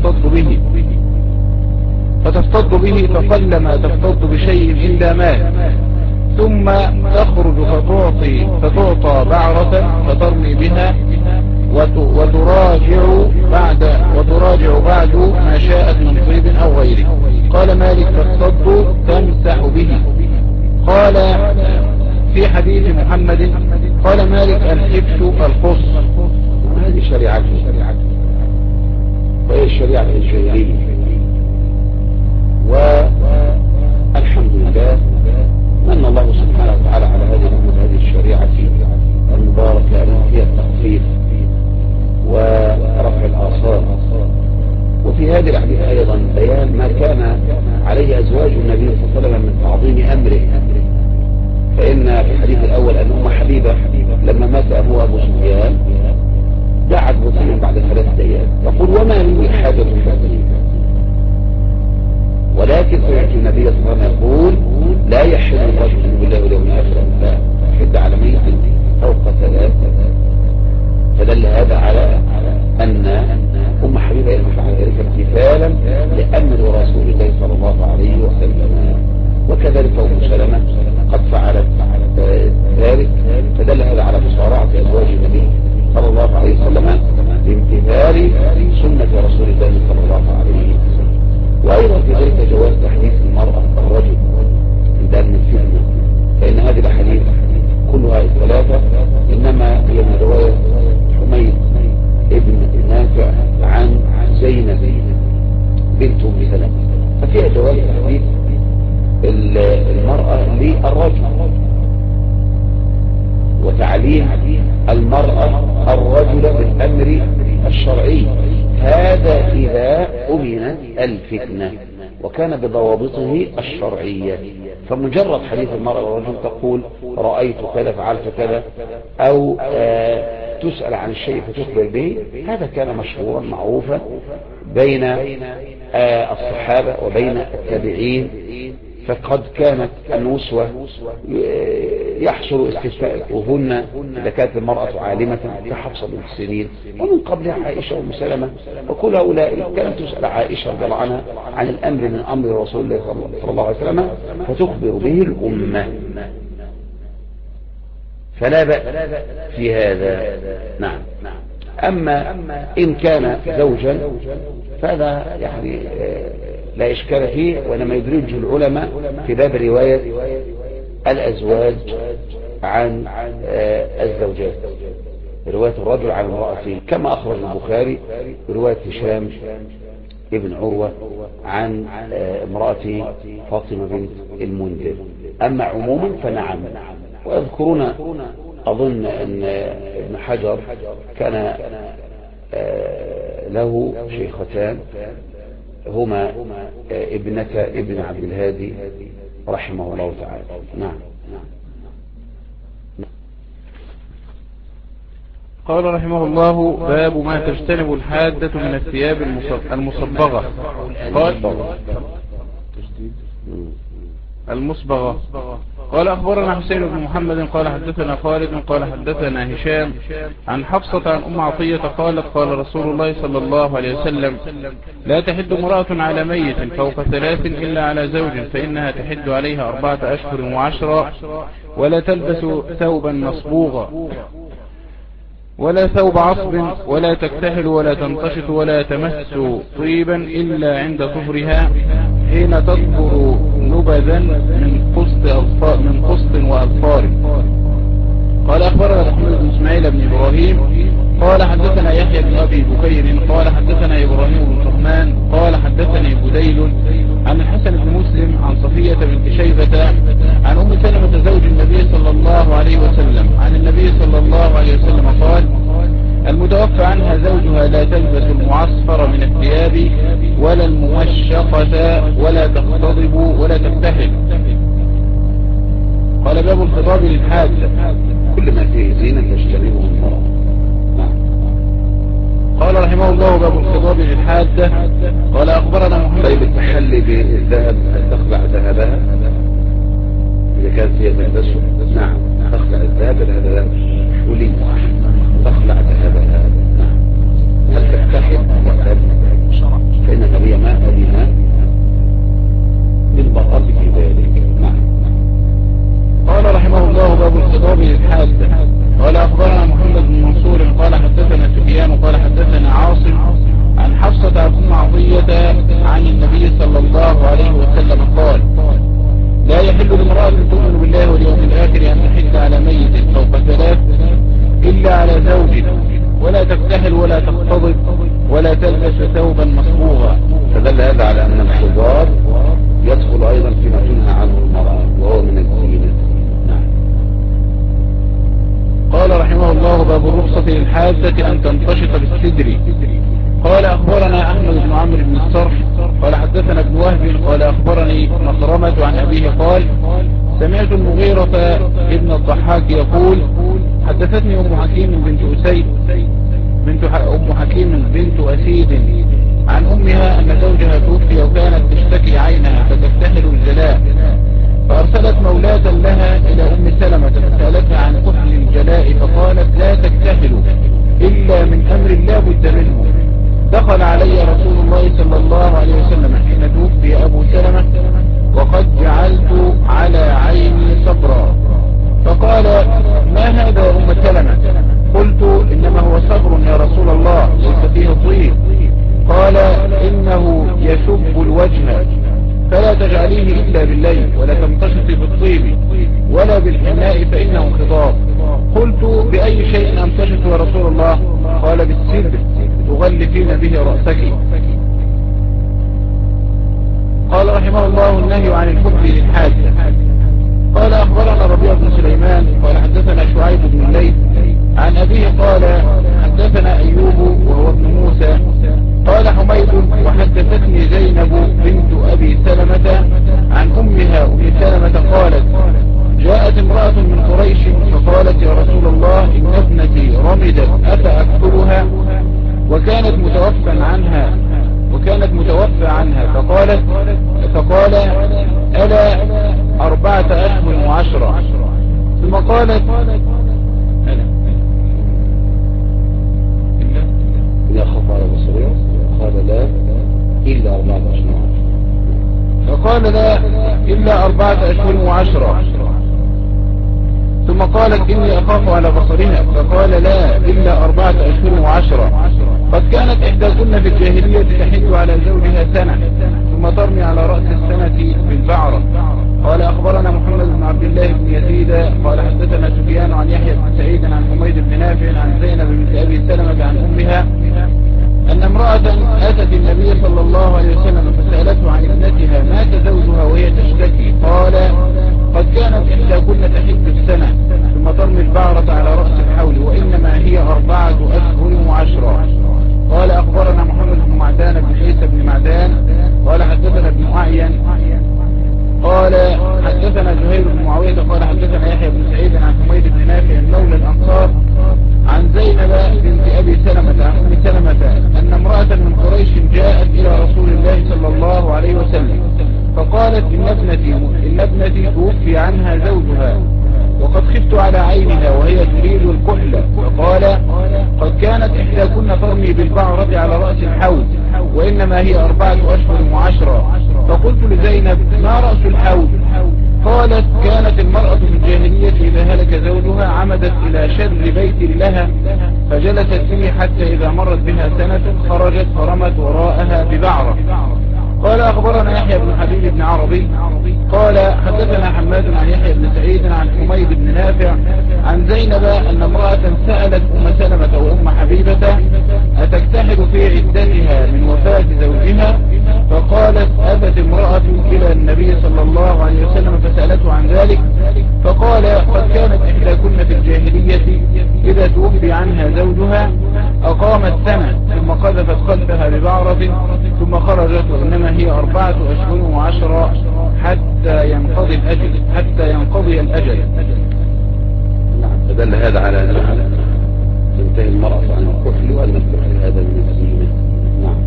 فتفتض به فقل ما تفتض بشيء إلا مات، ثم تخرج فتعطى بعرة فترمي بها وتراجع بعد ما شاءت من طيب أو غيره. قال مالك: فالصد تمسح به. قال في حديث محمد قال مالك: الحبش القص. هذه شريعته وهي الشريعة الجاهلية، والحمد لله من الله سبحانه وتعالى على هذه الأمة هذه الشريعة المباركة التي فيها التخفيف ورفع الآثار. وفي هذه الحديث أيضا بيان ما كان عليه أزواج النبي صلى الله عليه وسلم من تعظيم أمره. فإن في الحديث الأول أن أم حبيبة لما مات أبوها أبو سفيان دعت بطيب بعد 3 أيام تقول: وما لي حاجة بطيب، ولكن سمعت النبي صلى الله عليه وسلم يقول: لا يحل الرجل بالله واليوم الآخر أن تحد على ميت فوق 3. فدل هذا على أن أم حبيبة يفعل ذلك امتثالا لأمر رسول الله صلى الله عليه وسلم، وكذلك أم سلمة قد فعلت ذلك. فدل هذا على مصارعة أزواج النبي صلى الله عليه وسلم بامتثال سنة رسول الله صلى الله عليه وسلم. وأيضا في ذلك جواز تحديث المرأة الرجل عند أمن الفتنة، فإن هذه الأحاديث كلها الثلاثة إنما هي من رواية حميد ابن نافع عن زينب بنت أم سلمة، ففيها جواز تحديث المرأة للرجل وتعليم المرأة الرجل بالأمر الشرعي، هذا إذا أمن الفتنة وكان بضوابطه الشرعية. فمجرد حديث المرأة والرجل تقول: رأيت كذا فعلت كذا، أو تسأل عن الشيء فتخبر به، هذا كان مشهورا معروفا بين الصحابة وبين التابعين فقد كانت النسوة يحصل استفتاؤهن إذا كانت المرأة عالمة كحفصة بنت سيرين، ومن قبلها عائشة وأم سلمة، وكل هؤلاء كانت تسأل عائشة رضي الله عنها عن الأمر من أمر رسول الله صلى الله عليه وسلم فتخبر به الأمة، فلا بأس في هذا. نعم. أما إن كان زوجا فهذا يعني لا إشكال فيه، وإنما يدرجه العلماء في باب رواية الأزواج عن الزوجات، رواية الرجل عن امرأته، كما أخرج البخاري برواية هشام ابن عروة عن امرأته فاطمة بنت المنذر. أما عموما فنعم. ويذكرون أظن أن ابن حجر كان له شيختان هما ابنة ابن عبد الهادي رحمه الله تعالى. نعم. قال رحمه الله: باب ما تجتنب الحادة من الثياب المصبغة. قال أخبرنا حسين بن محمد قال حدثنا خالد قال حدثنا هشام عن حفصة عن أم عطية قالت: قال رسول الله صلى الله عليه وسلم: لا تحد امرأة على ميت فوق 3 إلا على زوج، فإنها تحد عليها 4 أشهر و10، ولا تلبس ثوبا مصبوغا ولا ثوب عصب، ولا تكتحل ولا تنتشط ولا تمس طيبا إلا عند طهرها حين تطهر نبذا من قسط وأظفار. قال أخبرنا محمد بن إسماعيل بن إبراهيم قال حدثنا يحيى بن أبي بكير قال حدثنا إبراهيم بن طهمان قال حدثني بديل عن الحسن بن مسلم عن صفية بنت شيبة عن أم سلمة زوج النبي صلى الله عليه وسلم عن النبي صلى الله عليه وسلم قال: المتوفى عنها زوجها لا تلبس المعصفر من الثياب ولا الممشقة ولا تختضب ولا تكتحل. قال: باب الخطاب للحادة، كل ما فيه زينة تجتنبه المرأة. قال رحمه الله: باب الخطاب للحادة. قال أخبرنا محمد. طيب، التحلي بالذهب تخلع ذهبها إذا كانت هي تلبسه؟ نعم، تخلع الذهب، هذا حلي تخلع ذهبها. نعم. هل تكتحل ولا فإن النبي ما أذن للمرأة في ذلك. نعم. قال رحمه الله: باب الخطاب للحادة. قال أخبرنا محمد بن منصور قال حدثنا سفيان قال حدثنا عاصم عن حفصة عن أم عطية عن النبي صلى الله عليه وسلم قال: لا يحل لامرأة تؤمن بالله واليوم الآخر أن تحد على ميت فوق 3 إلا على زوج، ولا تكتحل ولا تختضب ولا تلبس ثوبا مصبوغا. فدل هذا على أن الخضاب يدخل أيضا فيما تنهى عنه المرأة وهو من الزينة. قال رحمه الله: باب الرخصة للحادة أن تنتشط بالسدر. قال أخبرنا أحمد بن عمرو بن الصرح قال حدثنا ابن وهب قال أخبرني مخرمة عن أبيه قال: سمعت المغيرة ابن الضحاك يقول: حدثتني أم حكيم بنت أسيد عن أمها أن زوجها توفي وكانت تشتكي عينها فتفتحل الجلاء، فأرسلت مولاة لها إلى أم سلمة فسألتها عن كحل الجلاء فقالت: لا تكتحل إلا من أمر لا بد منه. دخل علي رسول الله صلى الله عليه وسلم حين توفي أبو سلمة وقد جعلت على عيني صبرا، فقال: ما هذا يا أم سلمة؟ قلت: إنما هو صبر يا رسول الله ليس فيه طيب. قال: إنه يشب الوجه فلا تجعليه إلا بالليل، ولا تمتشطي بالطيب ولا بالحناء فإنه خضاب. قلت: بأي شيء أمتشط يا رسول الله؟ قال: بالسدر تغلفين به رأسك. قال رحمه الله: النهي عن الحب للحاجة. قال أخبرنا ربيع بن سليمان قال حدثنا شعيب بن الليث عن أبيه قال حدثنا أيوب وهو ابن موسى قال حميد: وحدثتني زينب بنت أبي سلمة عن أمها أم سلمة قالت: جاءت امرأة من قريش فقالت: يا رسول الله إن ابنتي رمدت أفأكفلها؟ وكانت متوفى عنها فقال: ألا 4 أشهر و10. ثم قالت ألا إذا خف على بصرها قال لا إلا 4 أشهر. فقال لا إلا 4 أشهر و10. ثم قالت إني أخاف على بصرها فقال لا إلا 4 أشهر و10. قد كانت إحداكن في الجاهلية تحج على زوجها سنة ثم ترمي على رأس السنة بالبعرة. قال أخبرنا محمد بن عبد الله بن يزيد قال حدثنا سفيان عن يحيى بن سعيد عن حميد بن نافع عن زينب بنت أبي سلمة عن أمها أن امرأة أتت النبي صلى الله عليه وسلم فسألته عن ابنتها مات زوجها وهي تشتكي. قال قد كانت إحداكن تحج السنة ثم ترمي البعرة على رأس الحول وإنما هي 4 أشهر و10. قال أخبرنا محمد بن معدان بن عيسى بن معدان قال حدثنا ابن أعين قال حدثنا زهير بن معاوية قال حدثنا يحيى بن سعيد عن حميد بن نافع مولى الأنصار عن زينب بنت أبي سلمة عن أم سلمة أن امرأة من قريش جاءت إلى رسول الله صلى الله عليه وسلم فقالت إن ابنتي توفي عنها زوجها وقد خفت على عينها وهي تريد الكحل. فقال قد كانت إحداكن ترمي بالبعرة على رأس الحوض وإنما هي 4 أشهر و10. فقلت لزينب ما رأس الحوض؟ قالت كانت المرأة في الجاهلية إذا هلك زوجها عمدت إلى شر بيت لها فجلست فيه حتى إذا مرت بها سنة خرجت فرمت وراءها ببعرة. قال أخبرنا يحيى بن حبيب بن عربي قال حدثنا حماد عن يحيى بن سعيد عن حميد بن نافع عن زينب أن امرأة سألت أم سلمة وأم حبيبة أتكتحل في عدتها من وفاة زوجها؟ فقالت أتت امرأة إلى النبي صلى الله عليه وسلم فسألته عن ذلك فقال قد كانت إحداكن في الجاهلية إذا توفي عنها زوجها أقامت سنة ثم قذفت خلفها ببعرة ثم خرجت وإنما هي 4 أشهر و10 حتى ينقضي الأجل. نعم. فدل هذا على أنها تنتهي المرأة عن الكحل وأن الكحل هذا من الزينة. نعم.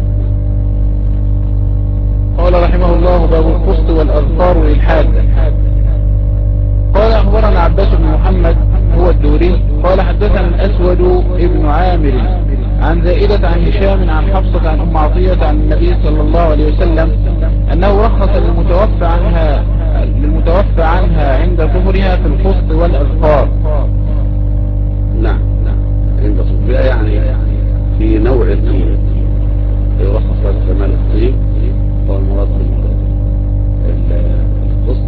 قال رحمه الله باب القسط والأظفار والحادة. قال أخبرنا عباس بن محمد هو الدوري قال حدثنا الأسود ابن عامر عن زائدة عن هشام عن حفصة عن أم عطية عن النبي صلى الله عليه وسلم أنه رخص للمتوفى عنها عند طهرها في القسط والأظفار. نعم. عند طهرها يعني في نوع الطين يرخص لها كمال الطين والمراد القسط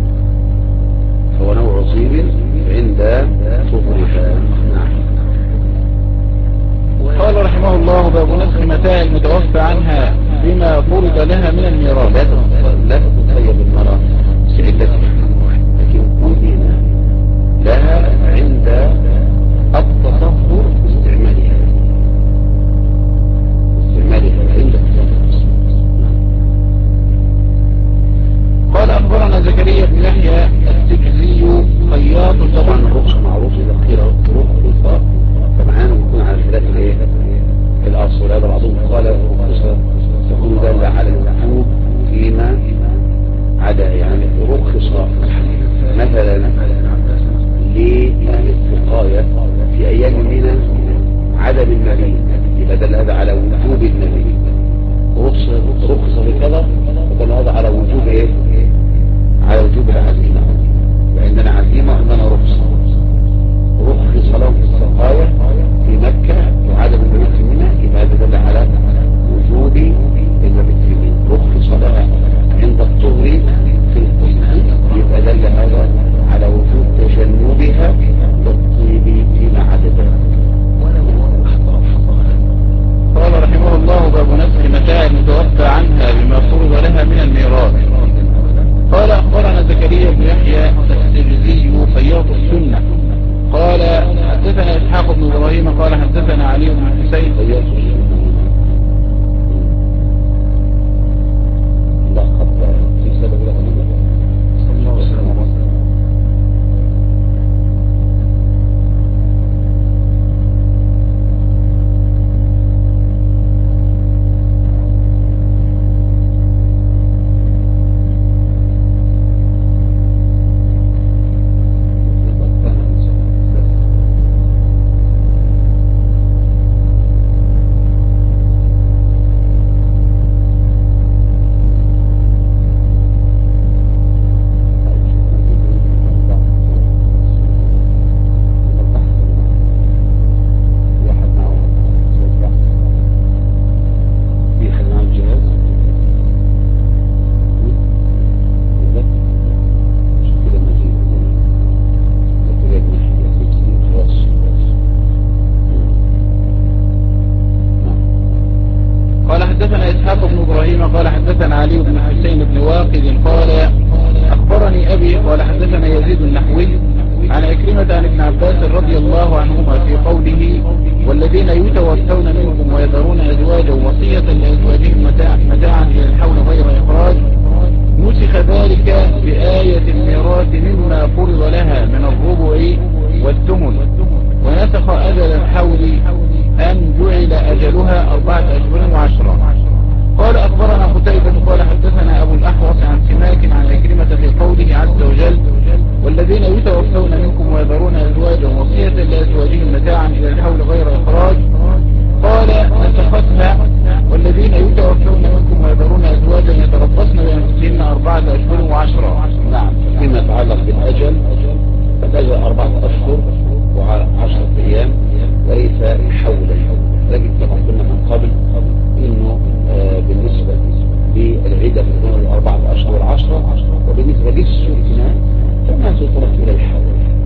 هو نوع طين عند طهرها. نعم. قال رحمه الله باب نسخ متاع المتوفى عنها بما فرض لها من الميراث. لا تتخيل المرأة سعدتها لكن أذن لها عند التطهر باستعمالها عند التطهر. قال أخبرنا زكريا بن يحيى السجزي خياط. طبعا الرخصة معروف إذا قيل رخصة فمعانا يكون على خلاف الأصل. هذا بعضهم قال الرخصة تكون دالة على الوجوب فيما عدا يعني رخصة مثلا للسقاية في أيام من عدم المبيت يبقى دل هذا على وجوب المبيت. رخصة بكذا فدل هذا على وجوب ايه؟ على وجوب العزيمة. وعندنا عزيمة عندنا رخصة. رخص لهم في السقاية في مكة وعدم المبيت منها يبقى هذا دل على وجوب المبيت منها. رخص لها عند الطهر في القسط يبقى دل هذا على وجوب تجنبها للطيب فيما عدا ذلك. قال رحمه الله باب نسخ متاع المتوفى عنها بما فرض لها من الميراث. قال أخبرنا زكريا بن يحيى السجزي خياط السنة قال حدثنا إسحاق بن إبراهيم قال حدثنا علي بن حسين خياط السنة لقد في سبب له صلى الله عليه وسلم. قال حدثنا يزيد النحوي عن عكرمة عن ابن عباس رضي الله عنهما في قوله والذين يتوفون منكم ويذرون أزواجا وصية لأزواجهم متاعا إلى الحول غير إخراج نسخ ذلك بآية الميراث مما فرض لها من الربع والثمن ونسخ أجل الحول أن جعل أجلها 4 أشهر وعشرة. قال أخبرنا قتيبة قال حدثنا أبو الأحوص عن سماك عن عكرمة في قوله عز وجل والذين يتوفون منكم ويذرون أزواجا وصية لأزواجهم متاعا إلى الحول غير إخراج قال نسختها والذين يتوفون منكم ويذرون أزواجا يتربصن بأنفسهن 4 أشهر وعشرة. نعم. فيما يتعلق بالأجل فالأجل 4 أشهر و10 أيام وليس حولا، لكن كما قلنا من قبل إنه بالنسبة للعدة من 4 أشهر و10 وبالنسبة للسكنى فما تطرق إلى الحول.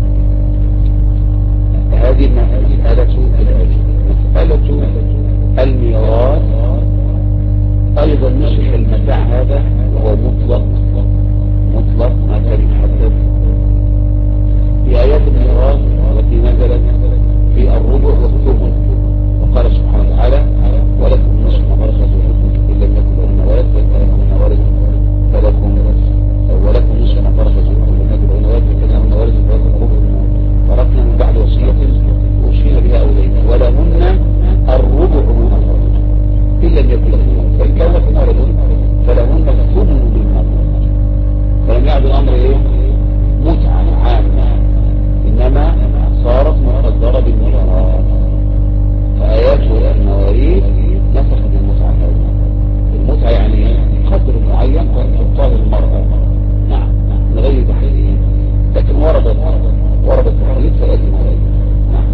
هذه مسألة الأجل. مسألة الميراث أيضا نسخ المتاع هذا وهو مطلق ما كان يحدد في آيات الميراث التي نزلت في الربع والثمن. وقال سبحانه وتعالى ولكم نصف ما ترك أزواجكم إن لم يكن لهن ولد فإن لهن ولد فلكم ولكم نصف ما ترك أزواجكم إن لم يكن لهن ولد فإن لهن ولد فلكم الربع مما تركنا من بعد وصية توصين بها أولين ولهن الربع مما تركتم إن لم يكن لهن ولد فإن كان لكم ولد فلهن الثمن مما تركتم. فلم يعد الأمر متعة عامة إنما صارت مقدرة بالميراث. فآيات المواريث نسخت المتعة هذه. المتعة يعني قدر معين تعطاه للمرأة نعم من غير تحريم، لكن وردت تحريم في آيات المواريث. نعم.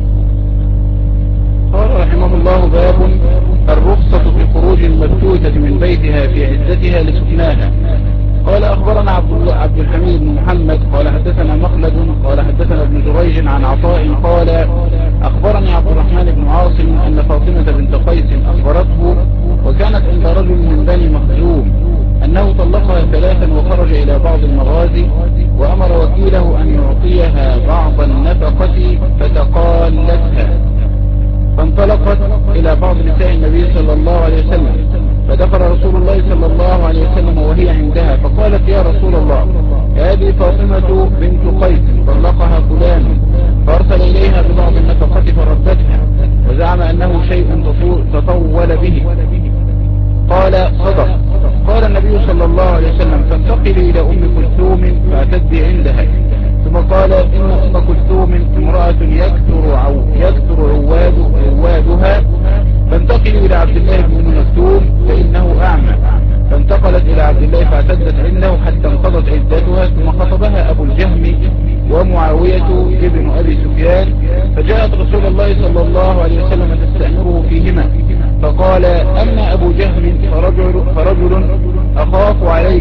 قال رحمه الله باب الرخصة في خروج المبتوتة من بيتها في عزتها لسكناها. قال أخبرنا عبد الحميد بن محمد قال حدثنا مخلد قال حدثنا ابن جريج عن عطاء قال أخبرني عبد الرحمن بن عاصم أن فاطمة بنت قيس أخبرته وكانت عند رجل من بني مخزوم أنه طلقها 3 وخرج إلى بعض المغازي وأمر وكيله أن يعطيها بعض النفقة فتقالتها فانطلقت إلى بعض نساء النبي صلى الله عليه وسلم فدخل رسول الله صلى الله عليه وسلم وهي عندها فقالت يا رسول الله هذه فاطمة بنت قيس طلقها فلان فأرسل إليها ببعض النفقة فردتها وزعم أنه شيء تطول به. قال صدق. قال النبي صلى الله عليه وسلم فانتقلي إلى أم كلثوم فاعتدي عندها. ثم قال إن أم كلثوم امرأة يكثر عوادها فانتقلوا إلى عبد الله بن مكتوم فإنه أعمى. فانتقلت إلى عبد الله فاعتدت عنده حتى انقضت عدتها ثم خطبها أبو الجهم ومعاوية ابن أبي سفيان فجاءت رسول الله صلى الله عليه وسلم تستأمره فيهما فقال أما أبو جهم فرجل أخاف عليك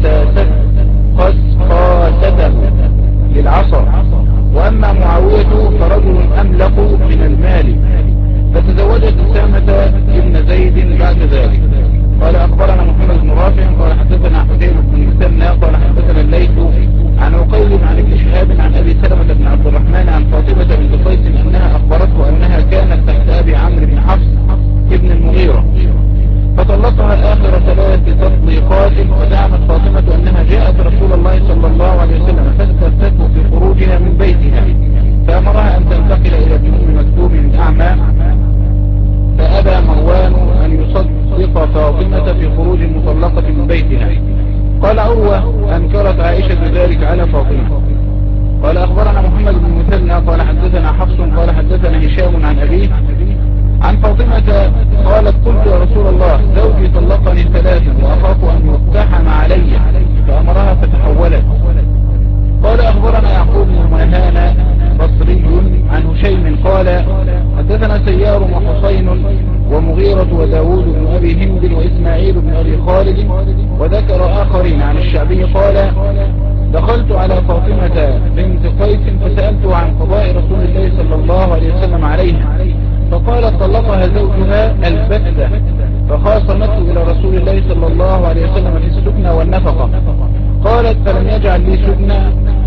قاسته للعصر وأما معاوية فرجل أملق من المال. فتزوجت أسامة بن زيد بعد ذلك. قال أخبرنا محمد بن رافع قال حدثنا حسين بن مثنى قال حدثنا الليث عن عقيل عن ابن شهاب عن أبي سلمة بن عبد الرحمن عن فاطمة بنت قيس أنها أخبرته أنها كانت تحت أبي عمرو بن حفص ابن المغيرة فطلقها آخر 3 تطليقات وزعمت فاطمة أنها جاءت رسول الله صلى الله عليه وسلم فاستفتته في خروجها من بيتها فأمرها أن تنتقل إلى ابن أم مكتوم الأعمى فأبى مروان أن يصدق فاطمة في خروج المطلقة من بيتها. قال عروة أنكرت عائشة ذلك على فاطمة. قال أخبرنا محمد بن مثنى قال حدثنا حفص قال حدثنا هشام عن أبيه عن فاطمة قالت قلت يا رسول الله زوجي طلقني 3 وأخاف أن يقتحم علي فأمرها فتحولت. قال أخبرنا يعقوب بن مهان بصري عن هشيم قال حدثنا سيار وحسين ومغيرة وداود بن أبي هند وإسماعيل بن أبي خالد وذكر آخرين عن الشعبي قال دخلت على فاطمة بنت قيس فسألت عن قضاء رسول الله صلى الله عليه وسلم عليها فقالت طلقها زوجها البتة فخاصمته إلى رسول الله صلى الله عليه وسلم في السكنى والنفقة. قالت فلم يجعل لي سكنى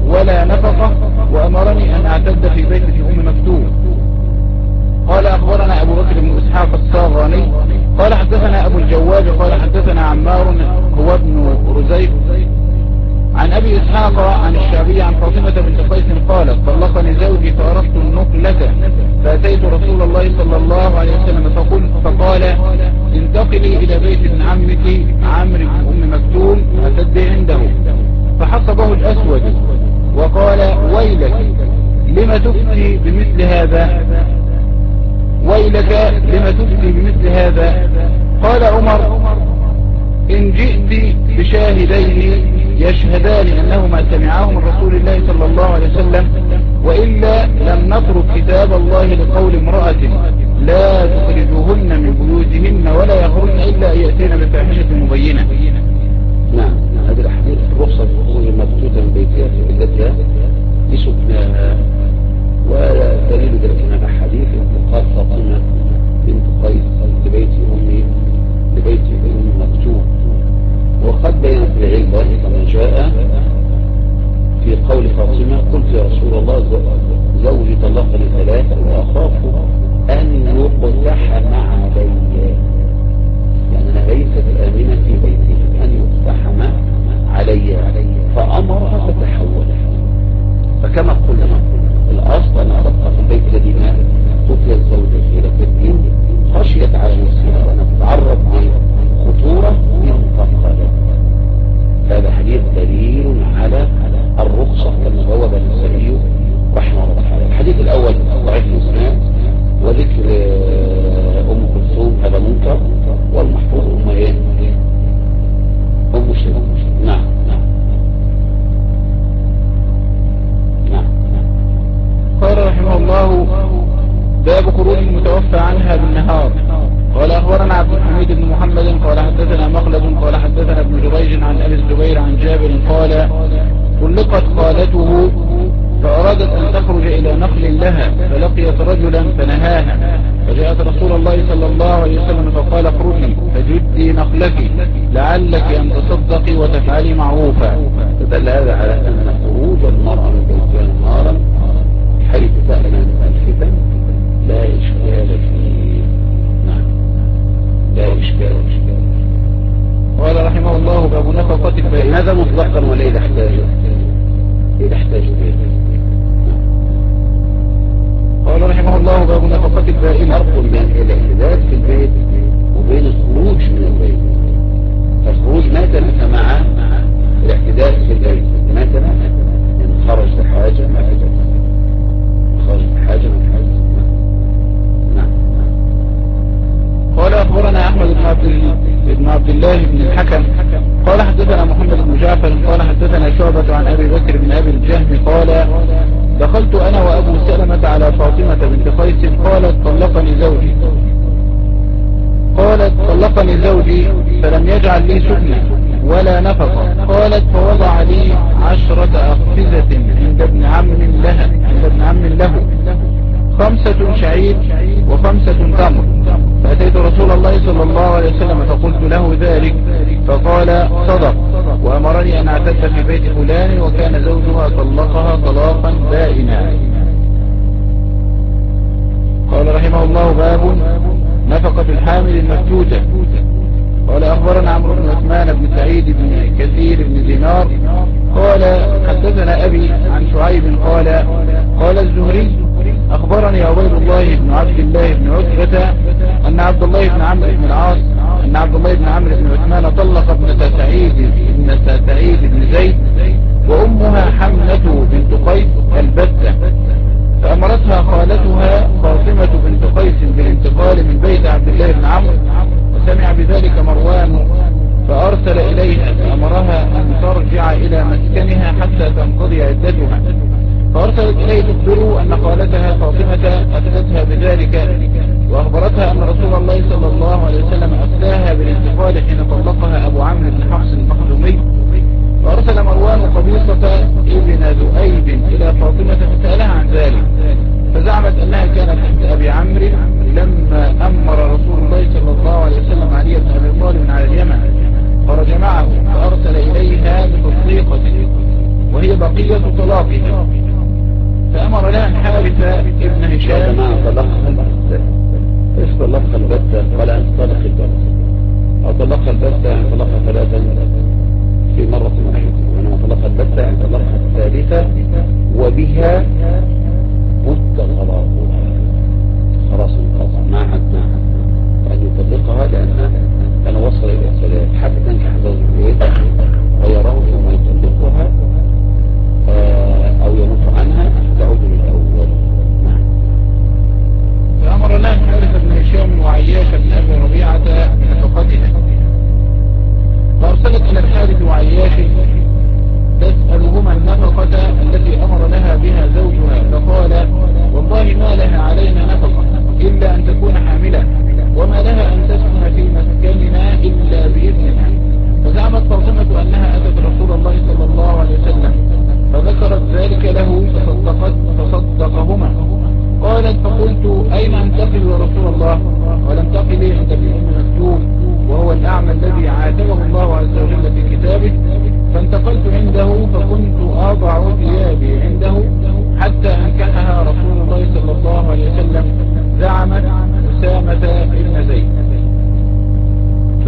فأتيت رسول الله صلى الله عليه وسلم فقال انتقلي إلى بيت ابن عمك عمرو بن أم مكتوم أسد عنده. فحصبه الأسود وقال ويلك لم تفتي بمثل هذا، ويلك لم تفتي بمثل هذا. قال عمر إن جئت بشاهدين يشهدان أنهما سمعاه من رسول الله صلى الله عليه وسلم وإلا لم نترك كتاب الله لقول امرأة لا تخرجوهن من بيوتهن ولا يخرجن إلا أن يأتين بفاحشة مبينة. نعم، هذه الأحاديث الرخصة بخروج المبتوتة من بيتها في بلدها لسكناها، ودليل ذلك من الأحاديث قال فاطمة بنت قيس لبيت أم مكتوم. وقد بينت العلة كما جاء في قول فاطمة قلت يا رسول الله زوجي طلقني ثلاثة وأخاف أن يقتحم علي، يعني أنا ليست آمنة في بيتي أن يقتحم علي، فأمرها فتحول. فكما قلنا الأصل أن تبقى في البيت الذي ما قتل الزوجة، لكن إن خشيت على نفسها وأن تتعرض لخطورة انتقلت. هذا حديث دليل على الرخصة كما بوب النسائي رحمه الله تعالى. الحديث الأول ضعيف الإسناد، وذكر أم كلثوم هذا منكر، والمحفوظ أم إيه؟ أم شريك. نعم. قال رحمه الله باب خروج المتوفى عنها بالنهار. قال أخبرنا عبد الحميد بن محمد قال حدثنا مخلد قال حدثنا ابن جريج عن أبي الزبير عن جابر قال طلقت خالته فأرادت أن تخرج إلى نخل لها فلقيت رجلا فنهاها، فجاءت رسول الله صلى الله عليه وسلم فقال اخرجي فجدي نخلك لعلك أن تصدقي وتفعلي معروفا. فدل هذا على أن خروج المرأة من بيتها نهارا حيث تأمن الفتن لا إشكال فيه. نعم، لا إشكال. قال رحمه الله باب نفقة البيت. هذا مطلقا ولا إذا احتاج إليه. قال رحمه الله باب نفقة البائن. فرق بين الاعتداد في البيت وبين الخروج من البيت. الخروج ما تنافى مع الاعتداد في البيت، ما تنافى إن خرج لحاجة ما في خرج لحاجة ما في. نعم. قال أخبرنا أحمد بن عبد الله بن الحكم قال حدثنا محمد بن جعفر قال حدثنا شعبة عن أبي بكر بن أبي الجهم قال دخلت أنا وأبو سلمة على فاطمة بنت قيس قالت طلقني زوجي فلم يجعل لي سكنة ولا نفقة. قالت فوضع لي 10 أخفزة عند ابن عم له 5 شعير و5 تمر. فأتيت رسول الله صلى الله عليه وسلم فقلت له ذلك فقال صدق، وأمرني أن أعتد في بيت فلان وكان زوجها طلقها طلاقا بائنا. قال رحمه الله باب نفقة الحامل المفتوتة. قال أخبرنا عمرو بن عثمان بن سعيد بن كثير بن دينار قال حدثنا أبي عن شعيب قال الزهري أخبرني عبيد الله بن عبد الله بن عتبة أن عبد الله بن عمرو بن العاص أن عبد الله بن عمرو بن عثمان طلق ابنة سعيد بن زيد وأمها حملة بنت قيس البتة، فأمرتها خالتها فاطمة بنت قيس بالانتقال من بيت عبد الله بن عمرو، وسمع بذلك مروان فأرسل إليها فأمرها أن ترجع إلى مسكنها حتى تنقضي عدتها، فأرسلت إليه تخبره أن خالتها فاطمة أفتتها بذلك، وأخبرتها أن رسول الله صلى الله عليه وسلم أفتاها بالانتقال حين طلقها أبو عمرو بن حفص المخزومي. فأرسل مروان قبيصة ابن ذؤيب إلى فاطمة فسألها عن ذلك، فزعمت أنها كانت تحت أبي عمرو لما أمر رسول الله صلى الله عليه وسلم علي بن أبي طالب على اليمن، خرج معه فأرسل إليها بتصديقة وهي بقية طلاقها، فأمر لها حارث ابن هشام ايش طلقها البتة؟ قال أن طلق البتة أو طلقها البتة يعني طلقها 3 في مرة واحدة، وأنما طلقها البتة يعني طلقها الثالثة وبها بد طلاقها.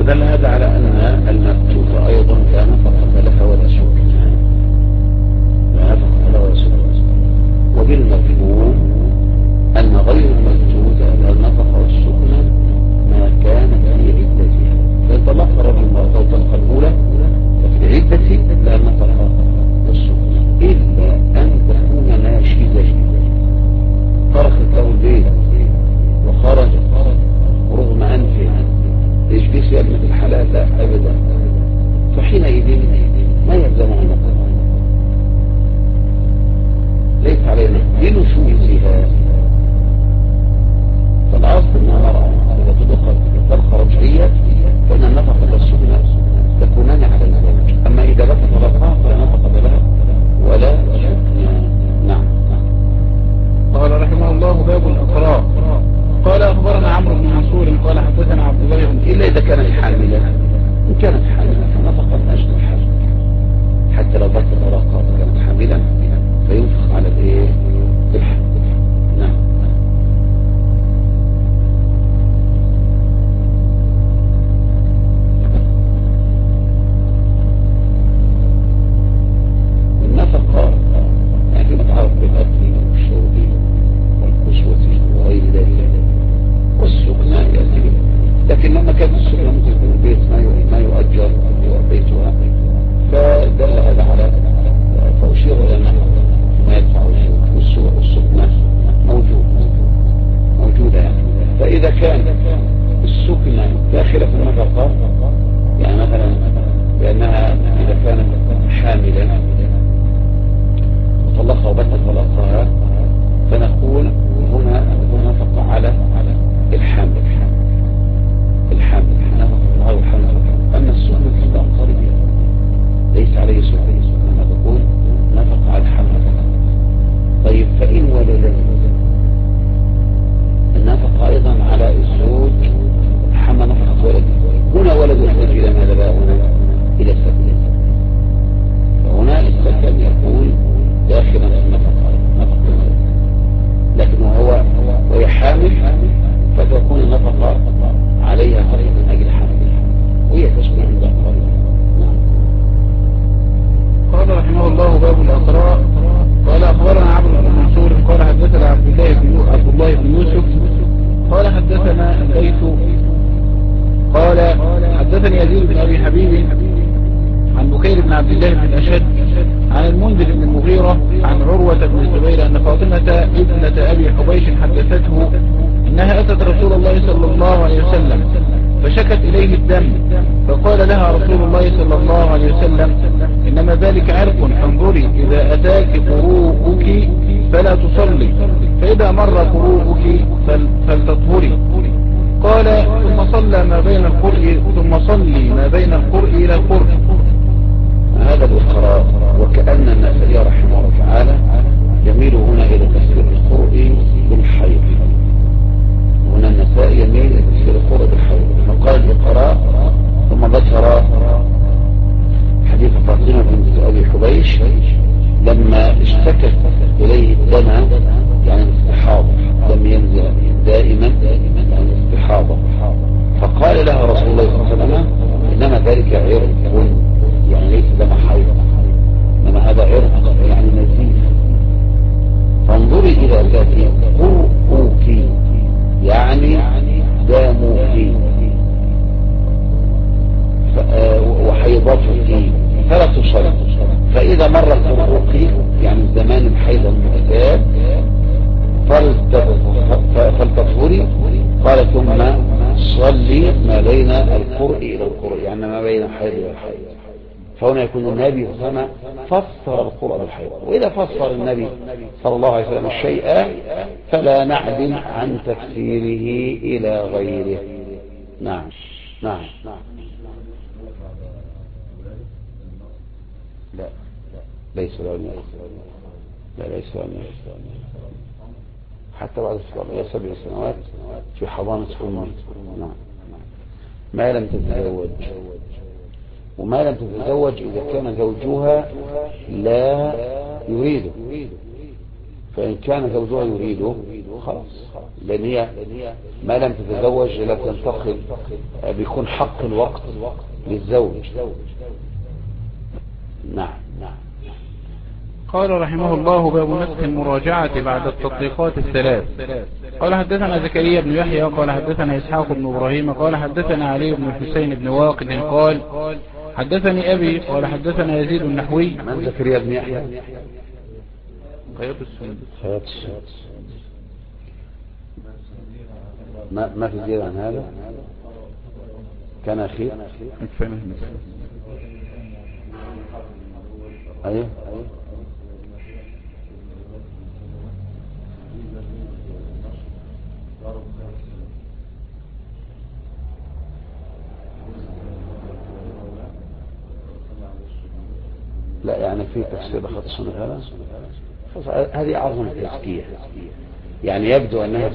فدل هذا على أن المكتوبة أيضا لا نفقة لها ولا سكن، لا نفقة لها ولا سكن. وبالمفهوم أن غير المكتوبة لا النفقة والسكن ما كانت في عدتها، فإن طلق رجل مرة الطلقة الأولى ففي العدة لا النفقة والسكن إلا أن تكون ناشزة طرقت له البيت وخرجت رغم أنفه يجلس يا ابنة الحلال، لا أبدا، فحينئذ ما يلزم النفقة، ليس علينا لنشوزها. فالأصل أنها مرأة إذا تدخل طلقة رجعية فإن النفقة والسكن تكونان على الزوج، أما إذا بات طلقها فلا نفقة لها ولا سكن. نعم. قال رحمه الله باب الأقراء. قال أخبرنا عمرو بن منصور قال حدثنا عبد الله بن إلا إذا كانت حاملة، إن كانت حاملة فنفقة من أجل الحمل، حتى لو بات طلقها كانت حاملة فينفق على الإيه؟ الحمل. نعم. النفقة يعني متعرف بالأكل والشرب والكسوة وغير ذلك، والسكنى يعني، لكن لما كانت السكنى ممكن يكون البيت ما يؤجر بيتها، فدل هذا على فأشير إلى النفقة ما يدفع الزوج، والسكنى موجودة يعني. فإذا كان السكنى داخلة في النفقة، يعني مثلا لأنها إذا كانت حاملة وطلقها وبت طلقها فنقول هنا نفقة على الحامل نفقة على الحامل. أما السكنى تبقى قريبة ليس عليه سكنى، إنما تكون نفقة على الحامل فقط. طيب فإن ولدت النفقة أيضا على الزوج، حمل نفقة ولد، هنا ولد الزوج إلى ماذا بقى؟ هنا إلى السكن، فهنا السكن يكون داخلا في النفقة لكن وهي حامل فتكون النفقة عليها فقط من أجل حملها وهي تسكن عند قريبها. قال رحمه الله باب الأقراء. قال أخبرنا عمرو بن منصور قال حدثنا عبد الله بن يوسف قال حدثنا الليث قال حدثني يزيد بن أبي حبيب عن بكير بن عبد الله بن الأشد عن المنذر بن المغيرة عن عروة بن الزبير أن فاطمة ابنة أبي حبيش حدثته إنها أتت رسول الله صلى الله عليه وسلم فشكت إليه الدم، فقال لها رسول الله صلى الله عليه وسلم إنما ذلك عرق، فانظري إذا أتاك قروءك فلا تصلي، فإذا مر قروءك فلتطهري. قال ثم صلى ما بين القرء ثم صلي ما بين القرء إلى القرء. هذا الإقراء، وكأن النسائي رحمه الله تعالى يميل هنا إلى تفسير القرء بالحيض. هنا النسائي يميل إلى تفسير القرء بالحيض، فقال الإقراء ثم ذكر حديث فاطمة بنت أبي حبيش لما اشتكت إليه الدم، يعني الاستحاضة، لم ينزل دائما يعني استحاضة، فقال لها رسول الله صلى الله عليه وسلم إنما ذلك عرق، يعني ليس دم حيض، إنما هذا عرق يعني نزيف، فانظري إلى ذاتي قرؤك يعني دامك وحيضتك فلا تصلي، فإذا مر قرؤك يعني زمان الحيض المعتاد فلتطهري. قال ثم صلي ما بين القرء إلى القرء، يعني ما بين الحيض إلى الحيض. فهنا يكون النبي صلى الله عليه وسلم فسر القرء بالحيض، وإذا فسر النبي صلى الله عليه وسلم الشيء فلا نعدل عن تفسيره إلى غيره. نعم. لا ليس حتى بعد 7 سنوات في حضانة أمه. نعم. ما لم تتزوج، وما لم تتزوج إذا كان زوجها لا يريده، فإن كان زوجها يريده خلاص، لأن هي ما لم تتزوج لا تنتقل، بيكون حق الوقت للزوج. نعم. قال رحمه الله: باب نسخ المراجعة بعد التطبيقات الثلاث. قال حدثنا زكريا بن يحيى قال حدثنا إسحاق بن إبراهيم قال حدثنا علي بن الحسين بن واقد قال حدثني أبي قال حدثنا يزيد النحوي. من زكريا بن يحيى؟ خياط السند. ما في زيادة عن هذا؟ كان أخير؟ أيوه. لا يعني في تفسير خط السنة هذا، هذه أعظم التزكية. يعني يبدو أنها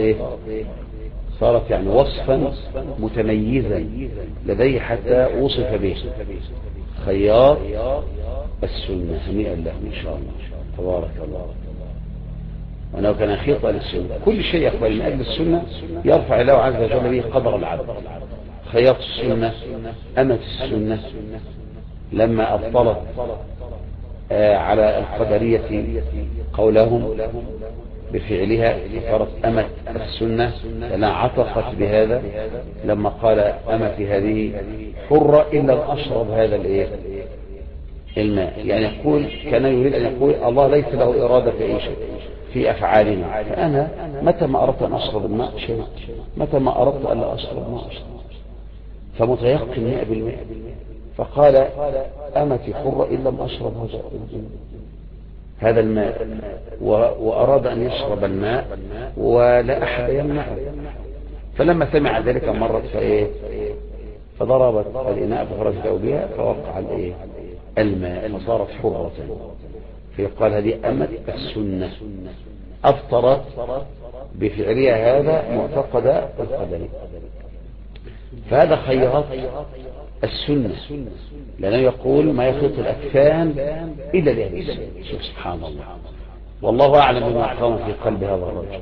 صارت يعني وصفا متميزا لديه حتى وصف به خياط السنة. هنيئا له إن شاء الله، تبارك الله. وأنه كان خيطا للسنة، كل شيء يقبل من أجل السنة يرفع الله عز وجل به قدر العبد. خياط السنة، أمة السنة، لما أبطلت على القدرية قولهم بفعلها صارت أمة السنة، لأنها عتقت بهذا لما قال أمتي هذه حرة إلا أن أشرب هذا الماء. يعني يقول كان يريد أن يقول الله ليس له إرادة في أي شيء في أفعالنا، فأنا متى ما أردت أن أشرب الماء شربت، متى ما أردت أن لا أشرب ما أشرب، فمتيقن 100%. فقال أمتي حرة إن لم أشرب هذا الماء، وأراد أن يشرب الماء ولا أحد يمنعه. فلما سمع ذلك مرت فضربت الإناء بفرج ثوبها فوقع الماء فصارت حرة. فيقال هذه أمة السنة أفطرت بفعلها هذا معتقد القدر. فهذا خياط السنة، لأنه يقول ما يخيط الأكفان إلا لأهل السنة. شوف سبحان الله، والله أعلم بما قام في قلب هذا الرجل،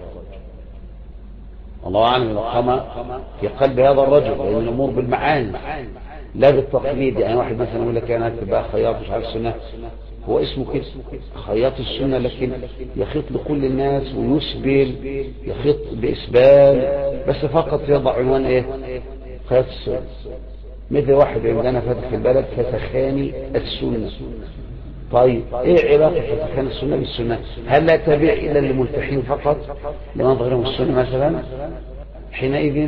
الله أعلم بما قام في قلب هذا الرجل، لأن الأمور بالمعاني لا بالتقليد. يعني واحد مثلا يقول لك أنا تبقى خياط مش عارف السنة، هو اسمه كده خياط السنة، لكن يخيط لكل الناس ويسبل، يخيط بإسبال، بس فقط يضع عنوان خياط السنة. مثل واحد عندنا فتح في البلد فسخاني السنة. طيب ايه علاقة فسخاني السنة بالسنة؟ هل لا تبيع إلا للملتحين فقط لمن ظهرهم السنة مثلا؟ حينئذ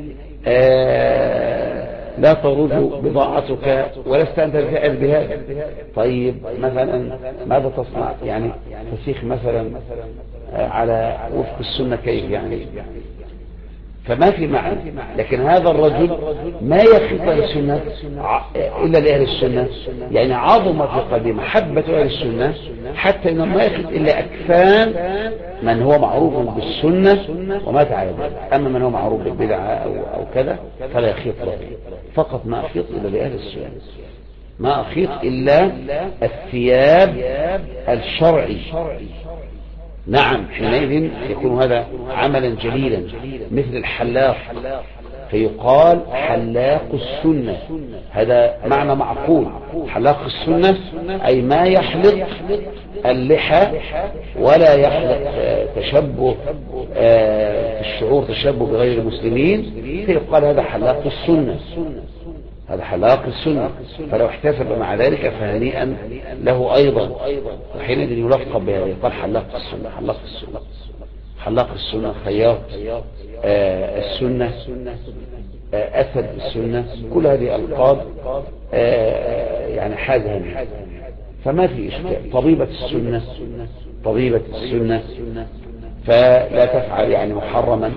لا تروج بضاعتك ولست أنت الفاعل بهذا. طيب مثلا ماذا تصنع؟ يعني فسيخ مثلا على وفق السنة كيف يعني؟ فما في معنى. لكن هذا الرجل ما يخيط السنة إلا لأهل السنة، يعني عظم في قلبه محبة أهل السنة حتى إنه ما يخيط إلا أكفان من هو معروف بالسنة وما تعالى. أما من هو معروف بالبدعة أو كذا فلا يخيط له. فقط ما أخيط إلا لأهل السنة، ما أخيط إلا الثياب الشرعي. نعم، حينئذ يكون هذا عملا جليلا مثل الحلاق، فيقال حلاق السنة. هذا معنى معقول. حلاق السنة أي ما يحلق اللحى ولا يحلق تشبه في الشعور، تشبه بغير المسلمين، فيقال هذا حلاق السنة، هذا حلاق السنة. فلو احتسب مع ذلك فهنيئا له أيضا، وحينئذ يلقب بهذا، يقال حلاق السنة. حلاق السنة، حلاق السنة، خياط السنة، أسد السنة، كل هذه ألقاب يعني حاجة. فما في إشكال. طبيبة السنة، طبيبة السنة، فلا تفعل يعني محرما،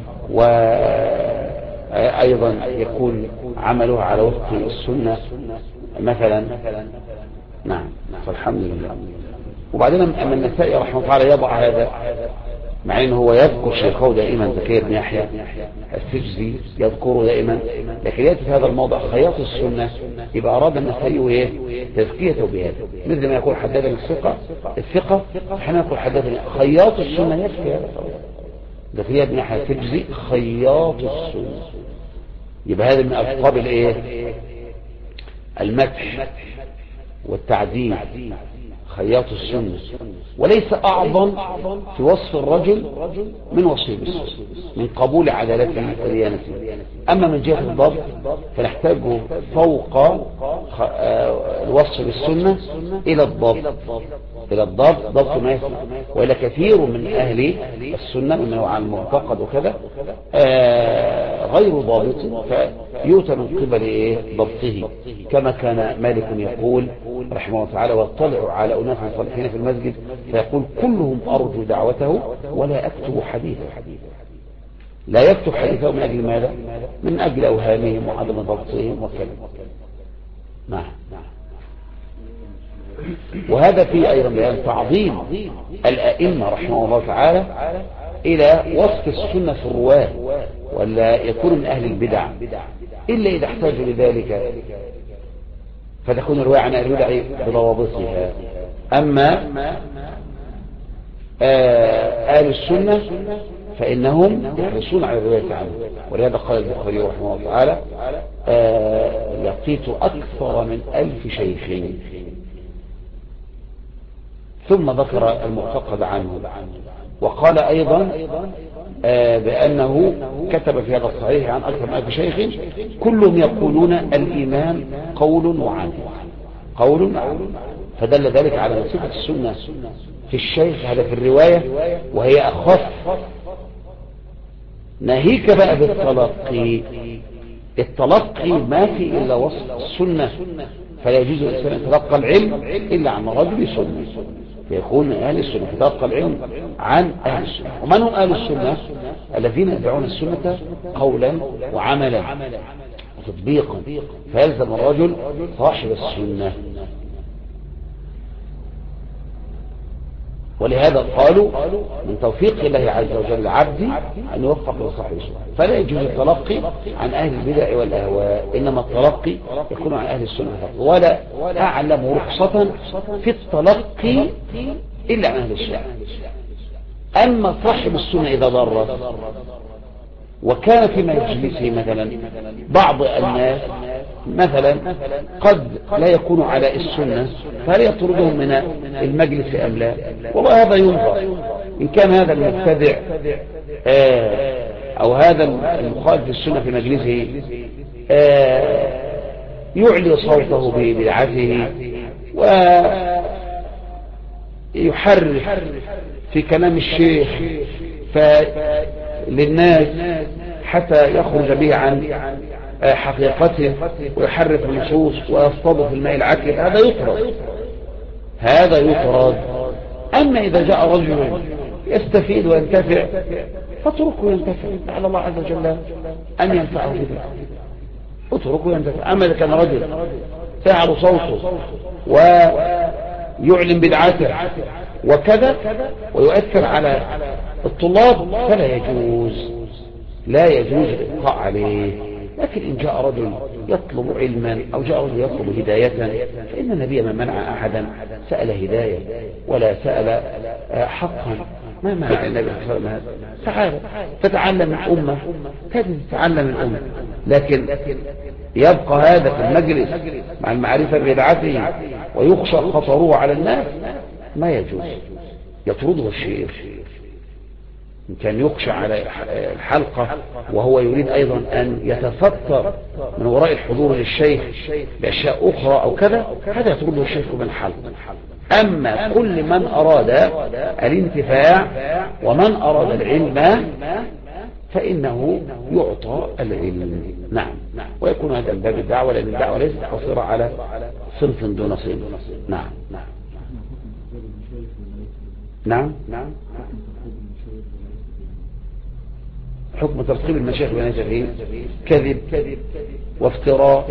وأيضا يكون عملها على وفق السنة مثلا. نعم، فالحمد لله. وبعدين أما النسائي رحمه الله تعالى يضع هذا، مع أنه هو يذكر شيخه دائما زكريا بن يحيى السجزي يذكره دائما، لكن يأتي في هذا الموضع خياط السنة، يبقى أراد النسائي تزكيته بهذا، مثل ما يقول حدثني الثقة، حين يقول حدثني خياط السنة يكفي هذا. ده فيها من ناحية تجزي خياط السنة، يبقى هذا من ألقاب الايه؟ المدح والتعديل، خياط السنة، وليس أعظم في وصف الرجل من وصفه بالسنة، من قبول عدالته وديانته. أما من جهة الضبط فنحتاج فوق الوصف بالسنة إلى الضبط، ضبط ما يسمع. وإلى كثير من أهل السنة من نوع المعتقد وكذا غير ضابط، فيؤتى من قبل ضبطه، كما كان مالك يقول رحمه الله تعالى: واطلع على أناس صالحين في المسجد فيقول كلهم أرجو دعوته ولا أكتب حديثه. لا يكتب حديثه من أجل ماذا؟ من أجل أوهامهم وعدم ضبطهم وكذا. نعم. وهذا فيه أيضا بيان تعظيم الأئمة رحمه الله تعالى إلى وصف السنة في الرواة، ولا يكون من أهل البدع إلا إذا احتاجوا لذلك، فتكون الرواية عن أهل البدع بضوابطها. أما أهل السنة فإنهم يحرصون على الرواية عنه، ولهذا قال البخاري رحمه الله تعالى: لقيت أكثر من 1000 شيخ. ثم ذكر المعتقد عنه، وقال أيضا بأنه كتب في هذا الصحيح عن أكثر من 1000 شيخ كلهم يقولون الإيمان قول وعمل، قول وعمل. فدل ذلك على صفة السنة في الشيخ هذا في الرواية، وهي أخف. ناهيك بقى بالتلقي، التلقي ما في إلا وصف السنة، فلا يجوز الإنسان أن يتلقى العلم إلا عن رجل سنة، فيكون أهل السنة يتلقى العلم عن أهل السنة. ومن هم أهل السنة؟ الذين يدعون السنة قولا وعملا وتطبيقا، فيلزم الرجل صاحب السنة. ولهذا قالوا من توفيق الله عز وجل عبدي أن يوفق لصاحب السنة، فلا يجوز التلقي عن أهل البدع والأهواء، إنما التلقي يكون عن أهل السنة فقط. ولا أعلم رخصة في التلقي إلا عن أهل السنة. أما صاحب السنة إذا ضرر وكان في مجلسه مثلا بعض الناس مثلا قد لا يكون على السنة، فهل يطردهم من المجلس أم لا؟ والله هذا ينظر. إن كان هذا المبتدع أو هذا المخالف السنة في مجلسه يعلي صوته ببدعته ويحرف في كلام الشيخ للناس حتى يخرج به عن حقيقته ويحرف النصوص ويصطاد في الماء العكر، هذا يطرد. أما إذا جاء رجل يستفيد وينتفع فاتركه ينتفع، لعل الله عز وجل أن ينفعه بذلك، اتركه ينتفع. أما إذا كان رجل تعب صوته ويعلن بدعته وكذا ويؤثر على الطلاب فلا يجوز، لا يجوز الإبقاء عليه. لكن إن جاء رجل يطلب علما أو جاء رجل يطلب هداية، فإن النبي ما منع أحدا سأل هداية ولا سأل حقا، ما منع النبي صلى الله عليه وسلم. تعال تتعلم الأمة، تتعلم الأمة، لكن يبقى هذا في المجلس مع المعرفة ببدعته ويخشى خطره على الناس، ما يجوز، يطرده الشيخ. إن كان يخشى على الحلقة وهو يريد أيضا أن يتستر من وراء الحضور للشيخ بأشياء أخرى أو كذا، هذا يطرده الشيخ من الحلقة. أما كل من أراد الانتفاع ومن أراد العلم فإنه يعطى العلم. نعم. ويكون هذا الباب الدعوة، لأن الدعوة ليست قصيرة على صنف دون صنف. نعم. حكم ترتيب المشايخ بين كذب وافتراء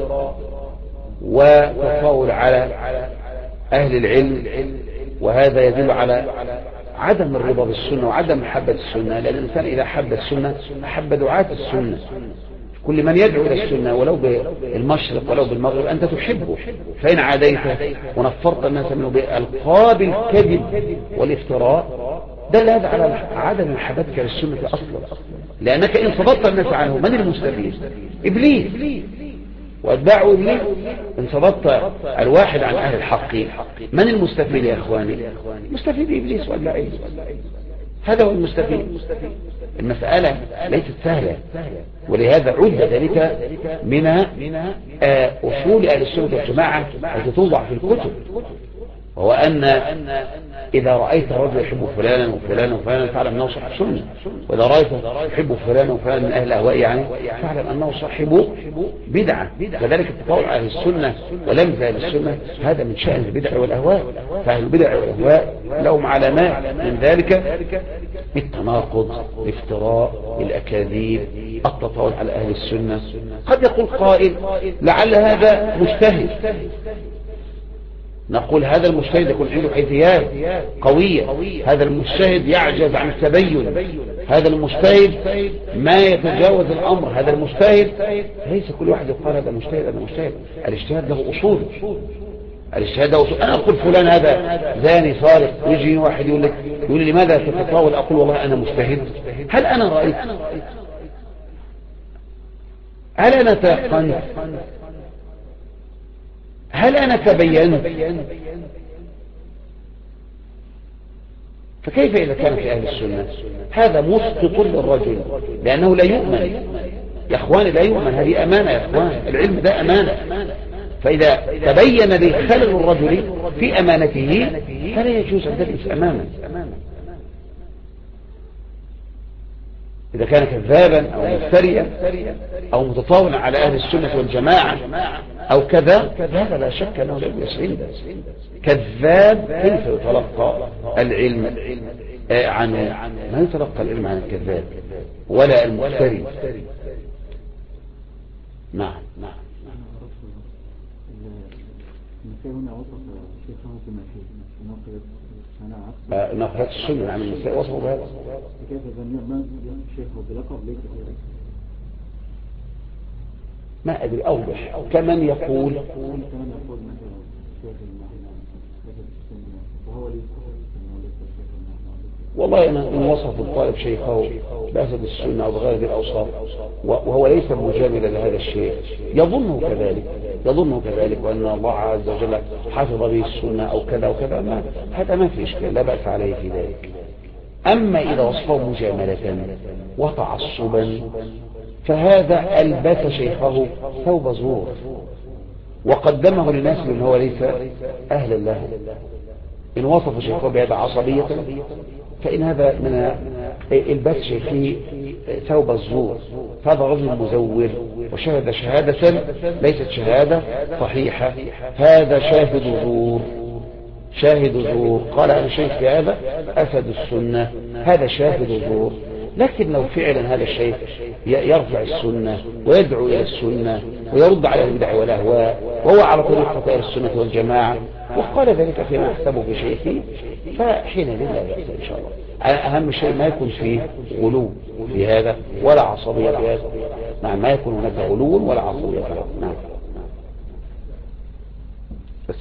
وتطاول على أهل العلم، وهذا يدل على عدم الرضا بالسنة وعدم محبة السنة، لأن الإنسان إذا حب السنة أحب دعاة السنة. كل من يدعو إلى السنة ولو بالمشرق ولو بالمغرب أنت تحبه، فإن عاديته ونفرت الناس منه بألقاب الكذب والافتراء دل هذا على عدم محبتك للسنة أصلا، لأنك إن صددت الناس عنه من المستفيد؟ إبليس وأتباعه إبليس. إن صددت الواحد عن أهل الحق من المستفيد يا إخواني؟ مستفيد إبليس وأتباعه، هذا هو المستفيد. المسألة ليست سهلة، ولهذا عد ذلك من أصول أهل السنة والجماعة التي توضع في الكتب، وهو أن إذا رأيت رجل يحب فلانا وفلانا وفلانا فاعلم أنه صاحب سنة، وإذا رأيت يحب فلانا وفلانا من أهل الأهواء يعني فاعلم أنه صاحب بدعة. كذلك التطاول على أهل السنة ولمز أهل السنة هذا من شأن البدع والأهواء، فأهل البدع والأهواء لهم علامات من ذلك التناقض، الافتراء، الأكاذيب، التطاول على أهل السنة. قد يقول قائل لعل هذا مجتهد، نقول هذا المجتهد يكون عنده حيثيات قوية، هذا المجتهد يعجز عن التبين، هذا المجتهد ما يتجاوز الأمر، هذا المجتهد. ليس كل واحد يقال هذا مجتهد هذا مجتهد، الاجتهاد له أصول، الاجتهاد له أصول. أنا أقول فلان هذا زاني سارق، يجي واحد يقول لي لماذا تتطاول؟ أقول والله أنا مجتهد. هل أنا رأيت؟ هل أنا تيقنت؟ هل أنا تبينت؟ فكيف إذا كان في أهل السنة؟ هذا مسقط للرجل، لأنه لا يؤمن يا أخواني، لا يؤمن. هذه أمانة يا أخوان، العلم ده أمانة. فإذا تبين لي خلل الرجل في أمانته فلا يجوز أن تجلس أمامه. إذا كان كذابا أو مفتريا أو متطاولا على أهل السنة والجماعة أو كذا، هذا لا شك أنه لا يسعين. كذاب كيف يتلقى العلم عنه؟ ما يتلقى العلم عن الكذاب ولا المفتري. نعم. نقلت السنة عن النساء وصفوا بهذا. كيف ظن الشيخ بلقب ليس ما أدري أوضح كمن يقول والله أنا إن وصف الطالب شيخه بأسد السنة أو بغير الأوصاف وهو ليس مجاملا لهذا الشيء يظنه كذلك وأن الله عز وجل حفظ به السنة أو كذا وكذا، هذا ما في إشكال، لا بأس عليه في ذلك. أما إذا وصفه مجاملة وتعصبا فهذا ألبس شيخه ثوب زور وقدمه للناس من هو ليس أهلا له. إن وصف شيخه بهذا عصبية فإن هذا من البس شيخه ثوب الزور، هذا رجل مزور وشهد شهادة ليست شهادة صحيحة، هذا شاهد زور قال أنا شيخ هذا أسد السنة، هذا شاهد زور. لكن لو فعلا هذا الشيخ يرفع السنة ويدعو إلى السنة ويرد على البدع والأهواء وهو على طريقة أهل السنة والجماعة وقال ذلك فيما أحسبه بشيخه فحينئذ لا بأس إن شاء الله. أهم شيء ما يكون فيه غلو في هذا ولا عصبية في هذا. نعم، ما يكون هناك غلو ولا عصبية في هذا. نعم. بس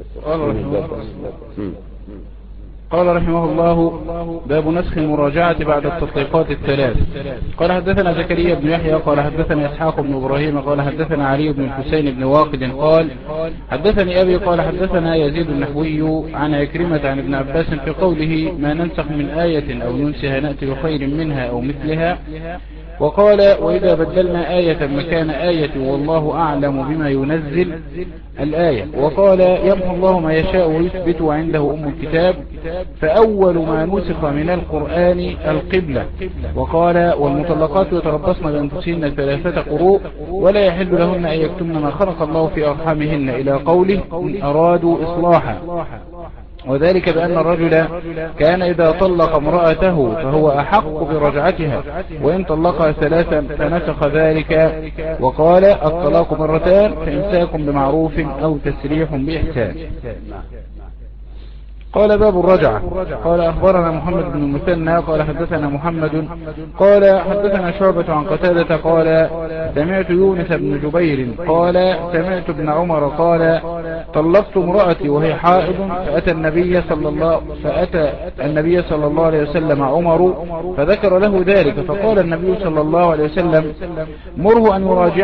قال رحمه الله: باب نسخ المراجعة بعد التطبيقات الثلاث. قال حدثنا زكريا بن يحيى قال حدثنا إسحاق بن إبراهيم قال حدثنا علي بن الحسين بن واقد قال حدثني أبي قال حدثنا يزيد النحوي عن عكرمة عن ابن عباس في قوله: ما ننسخ من آية أو ننسها نأتي بخير منها أو مثلها. وقال: وإذا بدلنا آية مكان آية والله أعلم بما ينزل الآية. وقال: يمحو الله ما يشاء ويثبت وعنده أم الكتاب. فأول ما نسخ من القرآن القبلة. وقال: والمطلقات يتربصن بأنفسهن 3 قروء ولا يحل لهن أن يكتمن ما خلق الله في أرحامهن إلى قوله: إن أرادوا إصلاحا. وذلك بأن الرجل كان إذا طلق امرأته فهو أحق برجعتها، وإن طلقها 3 فنسخ ذلك. وقال: الطلاق 2 فإمساك بمعروف أو تسريح بإحسان. قال باب الرجعة. قال أخبرنا محمد بن المثنى قال حدثنا محمد قال حدثنا شعبة عن قتادة قال سمعت يونس بن جبير قال سمعت ابن عمر قال طلقت امرأتي وهي حائض فأتى النبي صلى الله عليه وسلم عمر فذكر له ذلك فقال النبي صلى الله عليه وسلم مره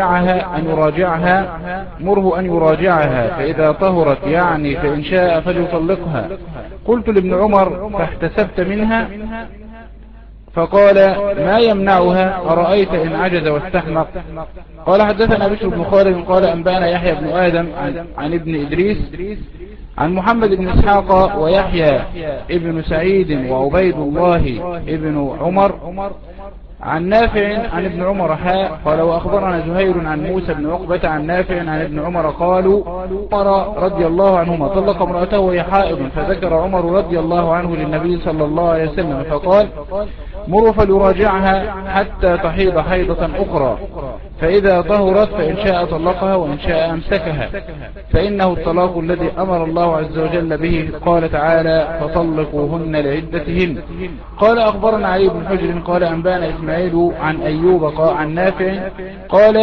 أن يراجعها فإذا طهرت يعني فإن شاء فليطلقها. قلت لابن عمر فاحتسبت منها فقال ما يمنعها أرأيت إن عجز واستحمق. قال حدثنا بشر بن خالد قال أنبأنا يحيى بن آدم عن ابن إدريس عن محمد بن إسحاق ويحيى ابن سعيد وعبيد الله ابن عمر عن نافع عن ابن عمر قال وأخبرنا زهير عن موسى بن عقبة عن نافع عن ابن عمر قالوا عمر رضي الله عنهما طلق امرأته وهي حائض فذكر عمر رضي الله عنه للنبي صلى الله عليه وسلم فقال مروا فليراجعها حتى تحيض حيضة أخرى فإذا طهرت فإن شاء طلقها وإن شاء أمسكها فإنه الطلاق الذي أمر الله عز وجل به قال تعالى فطلقوهن لعدتهن. قال أخبرنا علي بن حجر قال أنبانا إسماعيل عن أيوب عن نافع قال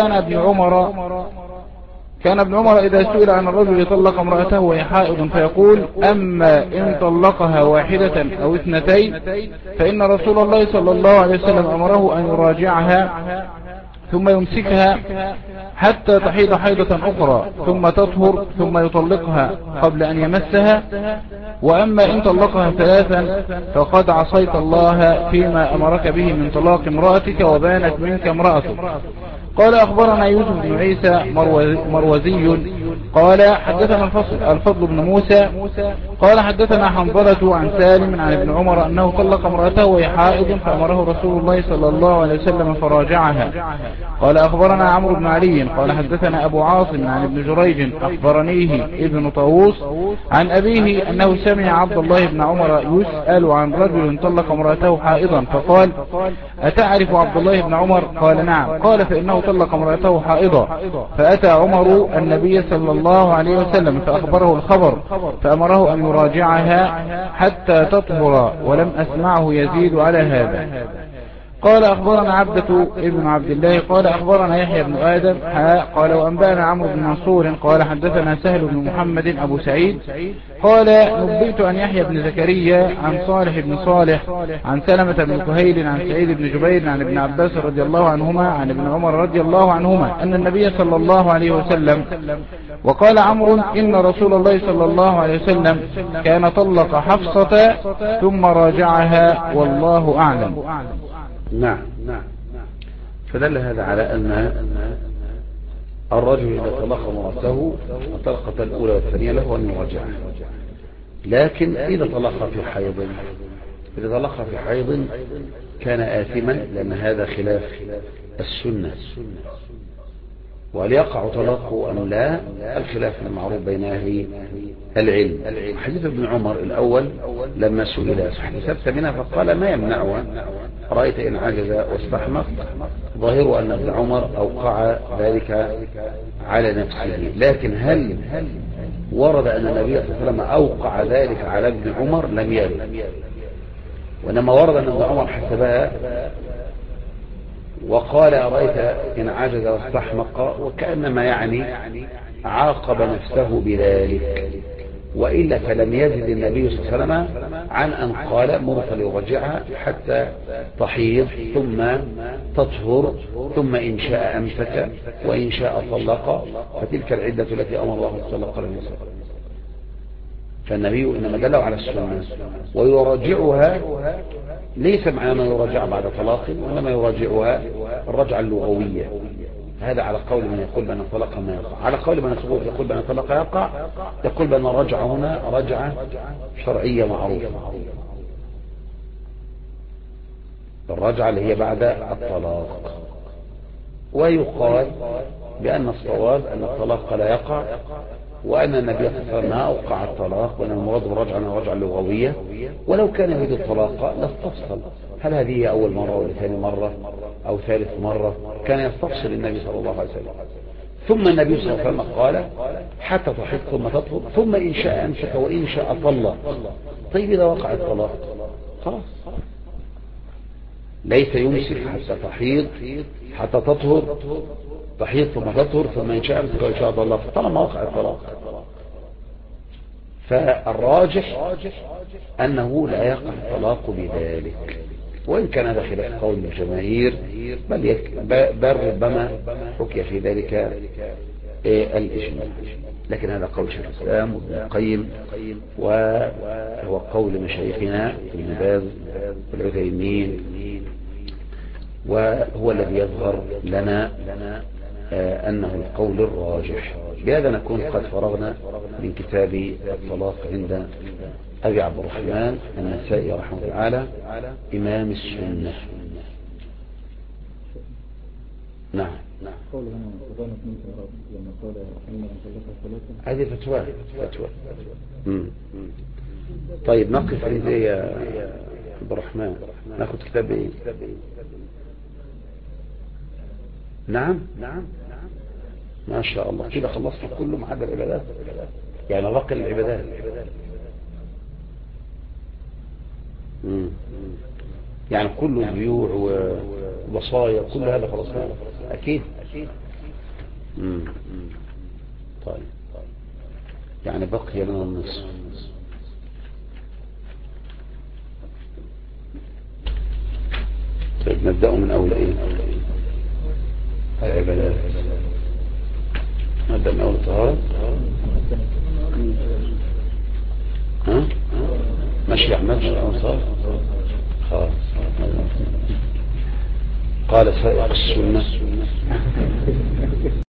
كان ابن عمر إذا سئل عن الرجل يطلق امرأته وهي حائض فيقول أما إن طلقها واحدة أو اثنتين فإن رسول الله صلى الله عليه وسلم أمره أن يراجعها ثم يمسكها حتى تحيض حيضة أخرى ثم تطهر ثم يطلقها قبل أن يمسها وأما إن طلقها ثلاثا فقد عصيت الله فيما أمرك به من طلاق امرأتك وبانت منك امرأتك. قال أخبرنا يوسف بن عيسى مروزي قال حدثنا الفضل بن موسى قال حدثنا حنظلة عن سالم عن ابن عمر أنه طلق امرأته وهي حائض فأمره رسول الله صلى الله عليه وسلم فراجعها. قال أخبرنا عمرو بن علي قال حدثنا أبو عاصم عن ابن جريج أخبرنيه ابن طاووس عن أبيه أنه سمع عبد الله بن عمر يسأل عن رجل طلق امرأته حائضا فقال أتعرف عبد الله بن عمر؟ قال نعم. قال فإنه طلق امرأته حائضا فأتى عمر النبي صلى الله عليه وسلم فأخبره الخبر فأمره أن يراجعها حتى تطهر ولم أسمعه يزيد على هذا. قال أخبرنا عبدة ابن عبد الله قال أخبرنا يحيى بن آدم قال وأنبأنا عمرو بن منصور قال حدثنا سهل بن محمد أبو سعيد قال نبئت أن يحيى بن زكريا عن صالح بن صالح عن سلمة بن كهيل عن سعيد بن جبير عن ابن عباس رضي الله عنهما عن ابن عمر رضي الله عنهما أن النبي صلى الله عليه وسلم وقال عمرو إن رسول الله صلى الله عليه وسلم كان طلق حفصة ثم راجعها والله أعلم. نعم. فدل هذا على أن الرجل إذا طلق امرأته الطلقة الأولى والثانية له أن يراجعها، لكن إذا طلق في حيض كان آثما لأن هذا خلاف السنة، وهل يقع طلاقه أم لا الخلاف المعروف بين أهل العلم. حديث ابن عمر الأول لما سئل احتسبت منها فقال ما يمنعها رأيت إن عجز واستحمق، ظاهر أن ابن عمر أوقع ذلك على نفسه، لكن هل ورد أن النبي صلى الله عليه وسلم أوقع ذلك على ابن عمر؟ لم يرد، وإنما ورد أن ابن عمر حسبها وقال أرأيت إن عجز واستحمق، وكأنما يعني عاقب نفسه بذلك، وإلا فلم يزد النبي صلى الله عليه وسلم عن أن قال مر فليرجعها حتى تحيض ثم تطهر ثم إن شاء أمسك وإن شاء طلق، فتلك العدة التي أمر الله طلق للنساء. فالنبي إنما دلوا على السنة، ويراجعها ليس معنى أنه يراجع بعد طلاق، وإنما يراجعها الرجعة اللغوية. هذا على قول من يقول بأن الطلاق ما يقع، على قول من يقول بأن الطلاق يقع، يقول بأن الرجعة هنا رجعة شرعية معروفة، الرجعة اللي هي بعد الطلاق. ويقال بأن الصواب أن الطلاق لا يقع، وأن النبي صلى الله عليه وسلم ما أوقع الطلاق، وأن المراد بالرجعة أنها رجعة لغوية، ولو كان يريد الطلاق لاستفصل هل هذه أول مرة أو ثاني مرة أو ثالث مرة، كان يستفصل النبي صلى الله عليه وسلم. ثم النبي صلى الله عليه وسلم قال حتى تحيض ثم تطهر، ثم إن شاء أمسك وإن شاء طلق. طيب إذا وقع الطلاق خلاص، ليس يمسك حتى تحيض حتى تطهر، تحيض ثم تطهر، ثم إن شاء أمسك وإن شاء طلق طالما وقع الطلاق. فالراجح أنه لا يقع الطلاق بذلك، وإن كان هذا خلاف قول الجماهير، بل ربما حكي في ذلك الإجماع، لكن هذا قول شيخ الإسلام وابن القيم، وهو قول مشايخنا ابن باز والعثيمين، وهو الذي يظهر لنا أنه القول الراجح. بهذا نكون قد فرغنا من كتاب الطلاق عند أبي عبد الرحمن النسائي رحمه الله تعالى إمام السنة. نعم. هذه فتوى. طيب نقف عند ايه يا عبد الرحمن؟ ناخذ كتاب ايه؟ نعم ما شاء الله كده خلصت كله ما عدا العبادات، يعني باقي العبادات. يعني كل البيوع ووصايا كل هذا خلصناه اكيد. طيب يعني بقي لنا النصف. طيب نبدأ من أول إيه؟ العبادات. نبدأ من أول الطهارة. ها؟ ماشي يا أحمد صار خلاص. قال سائق السنة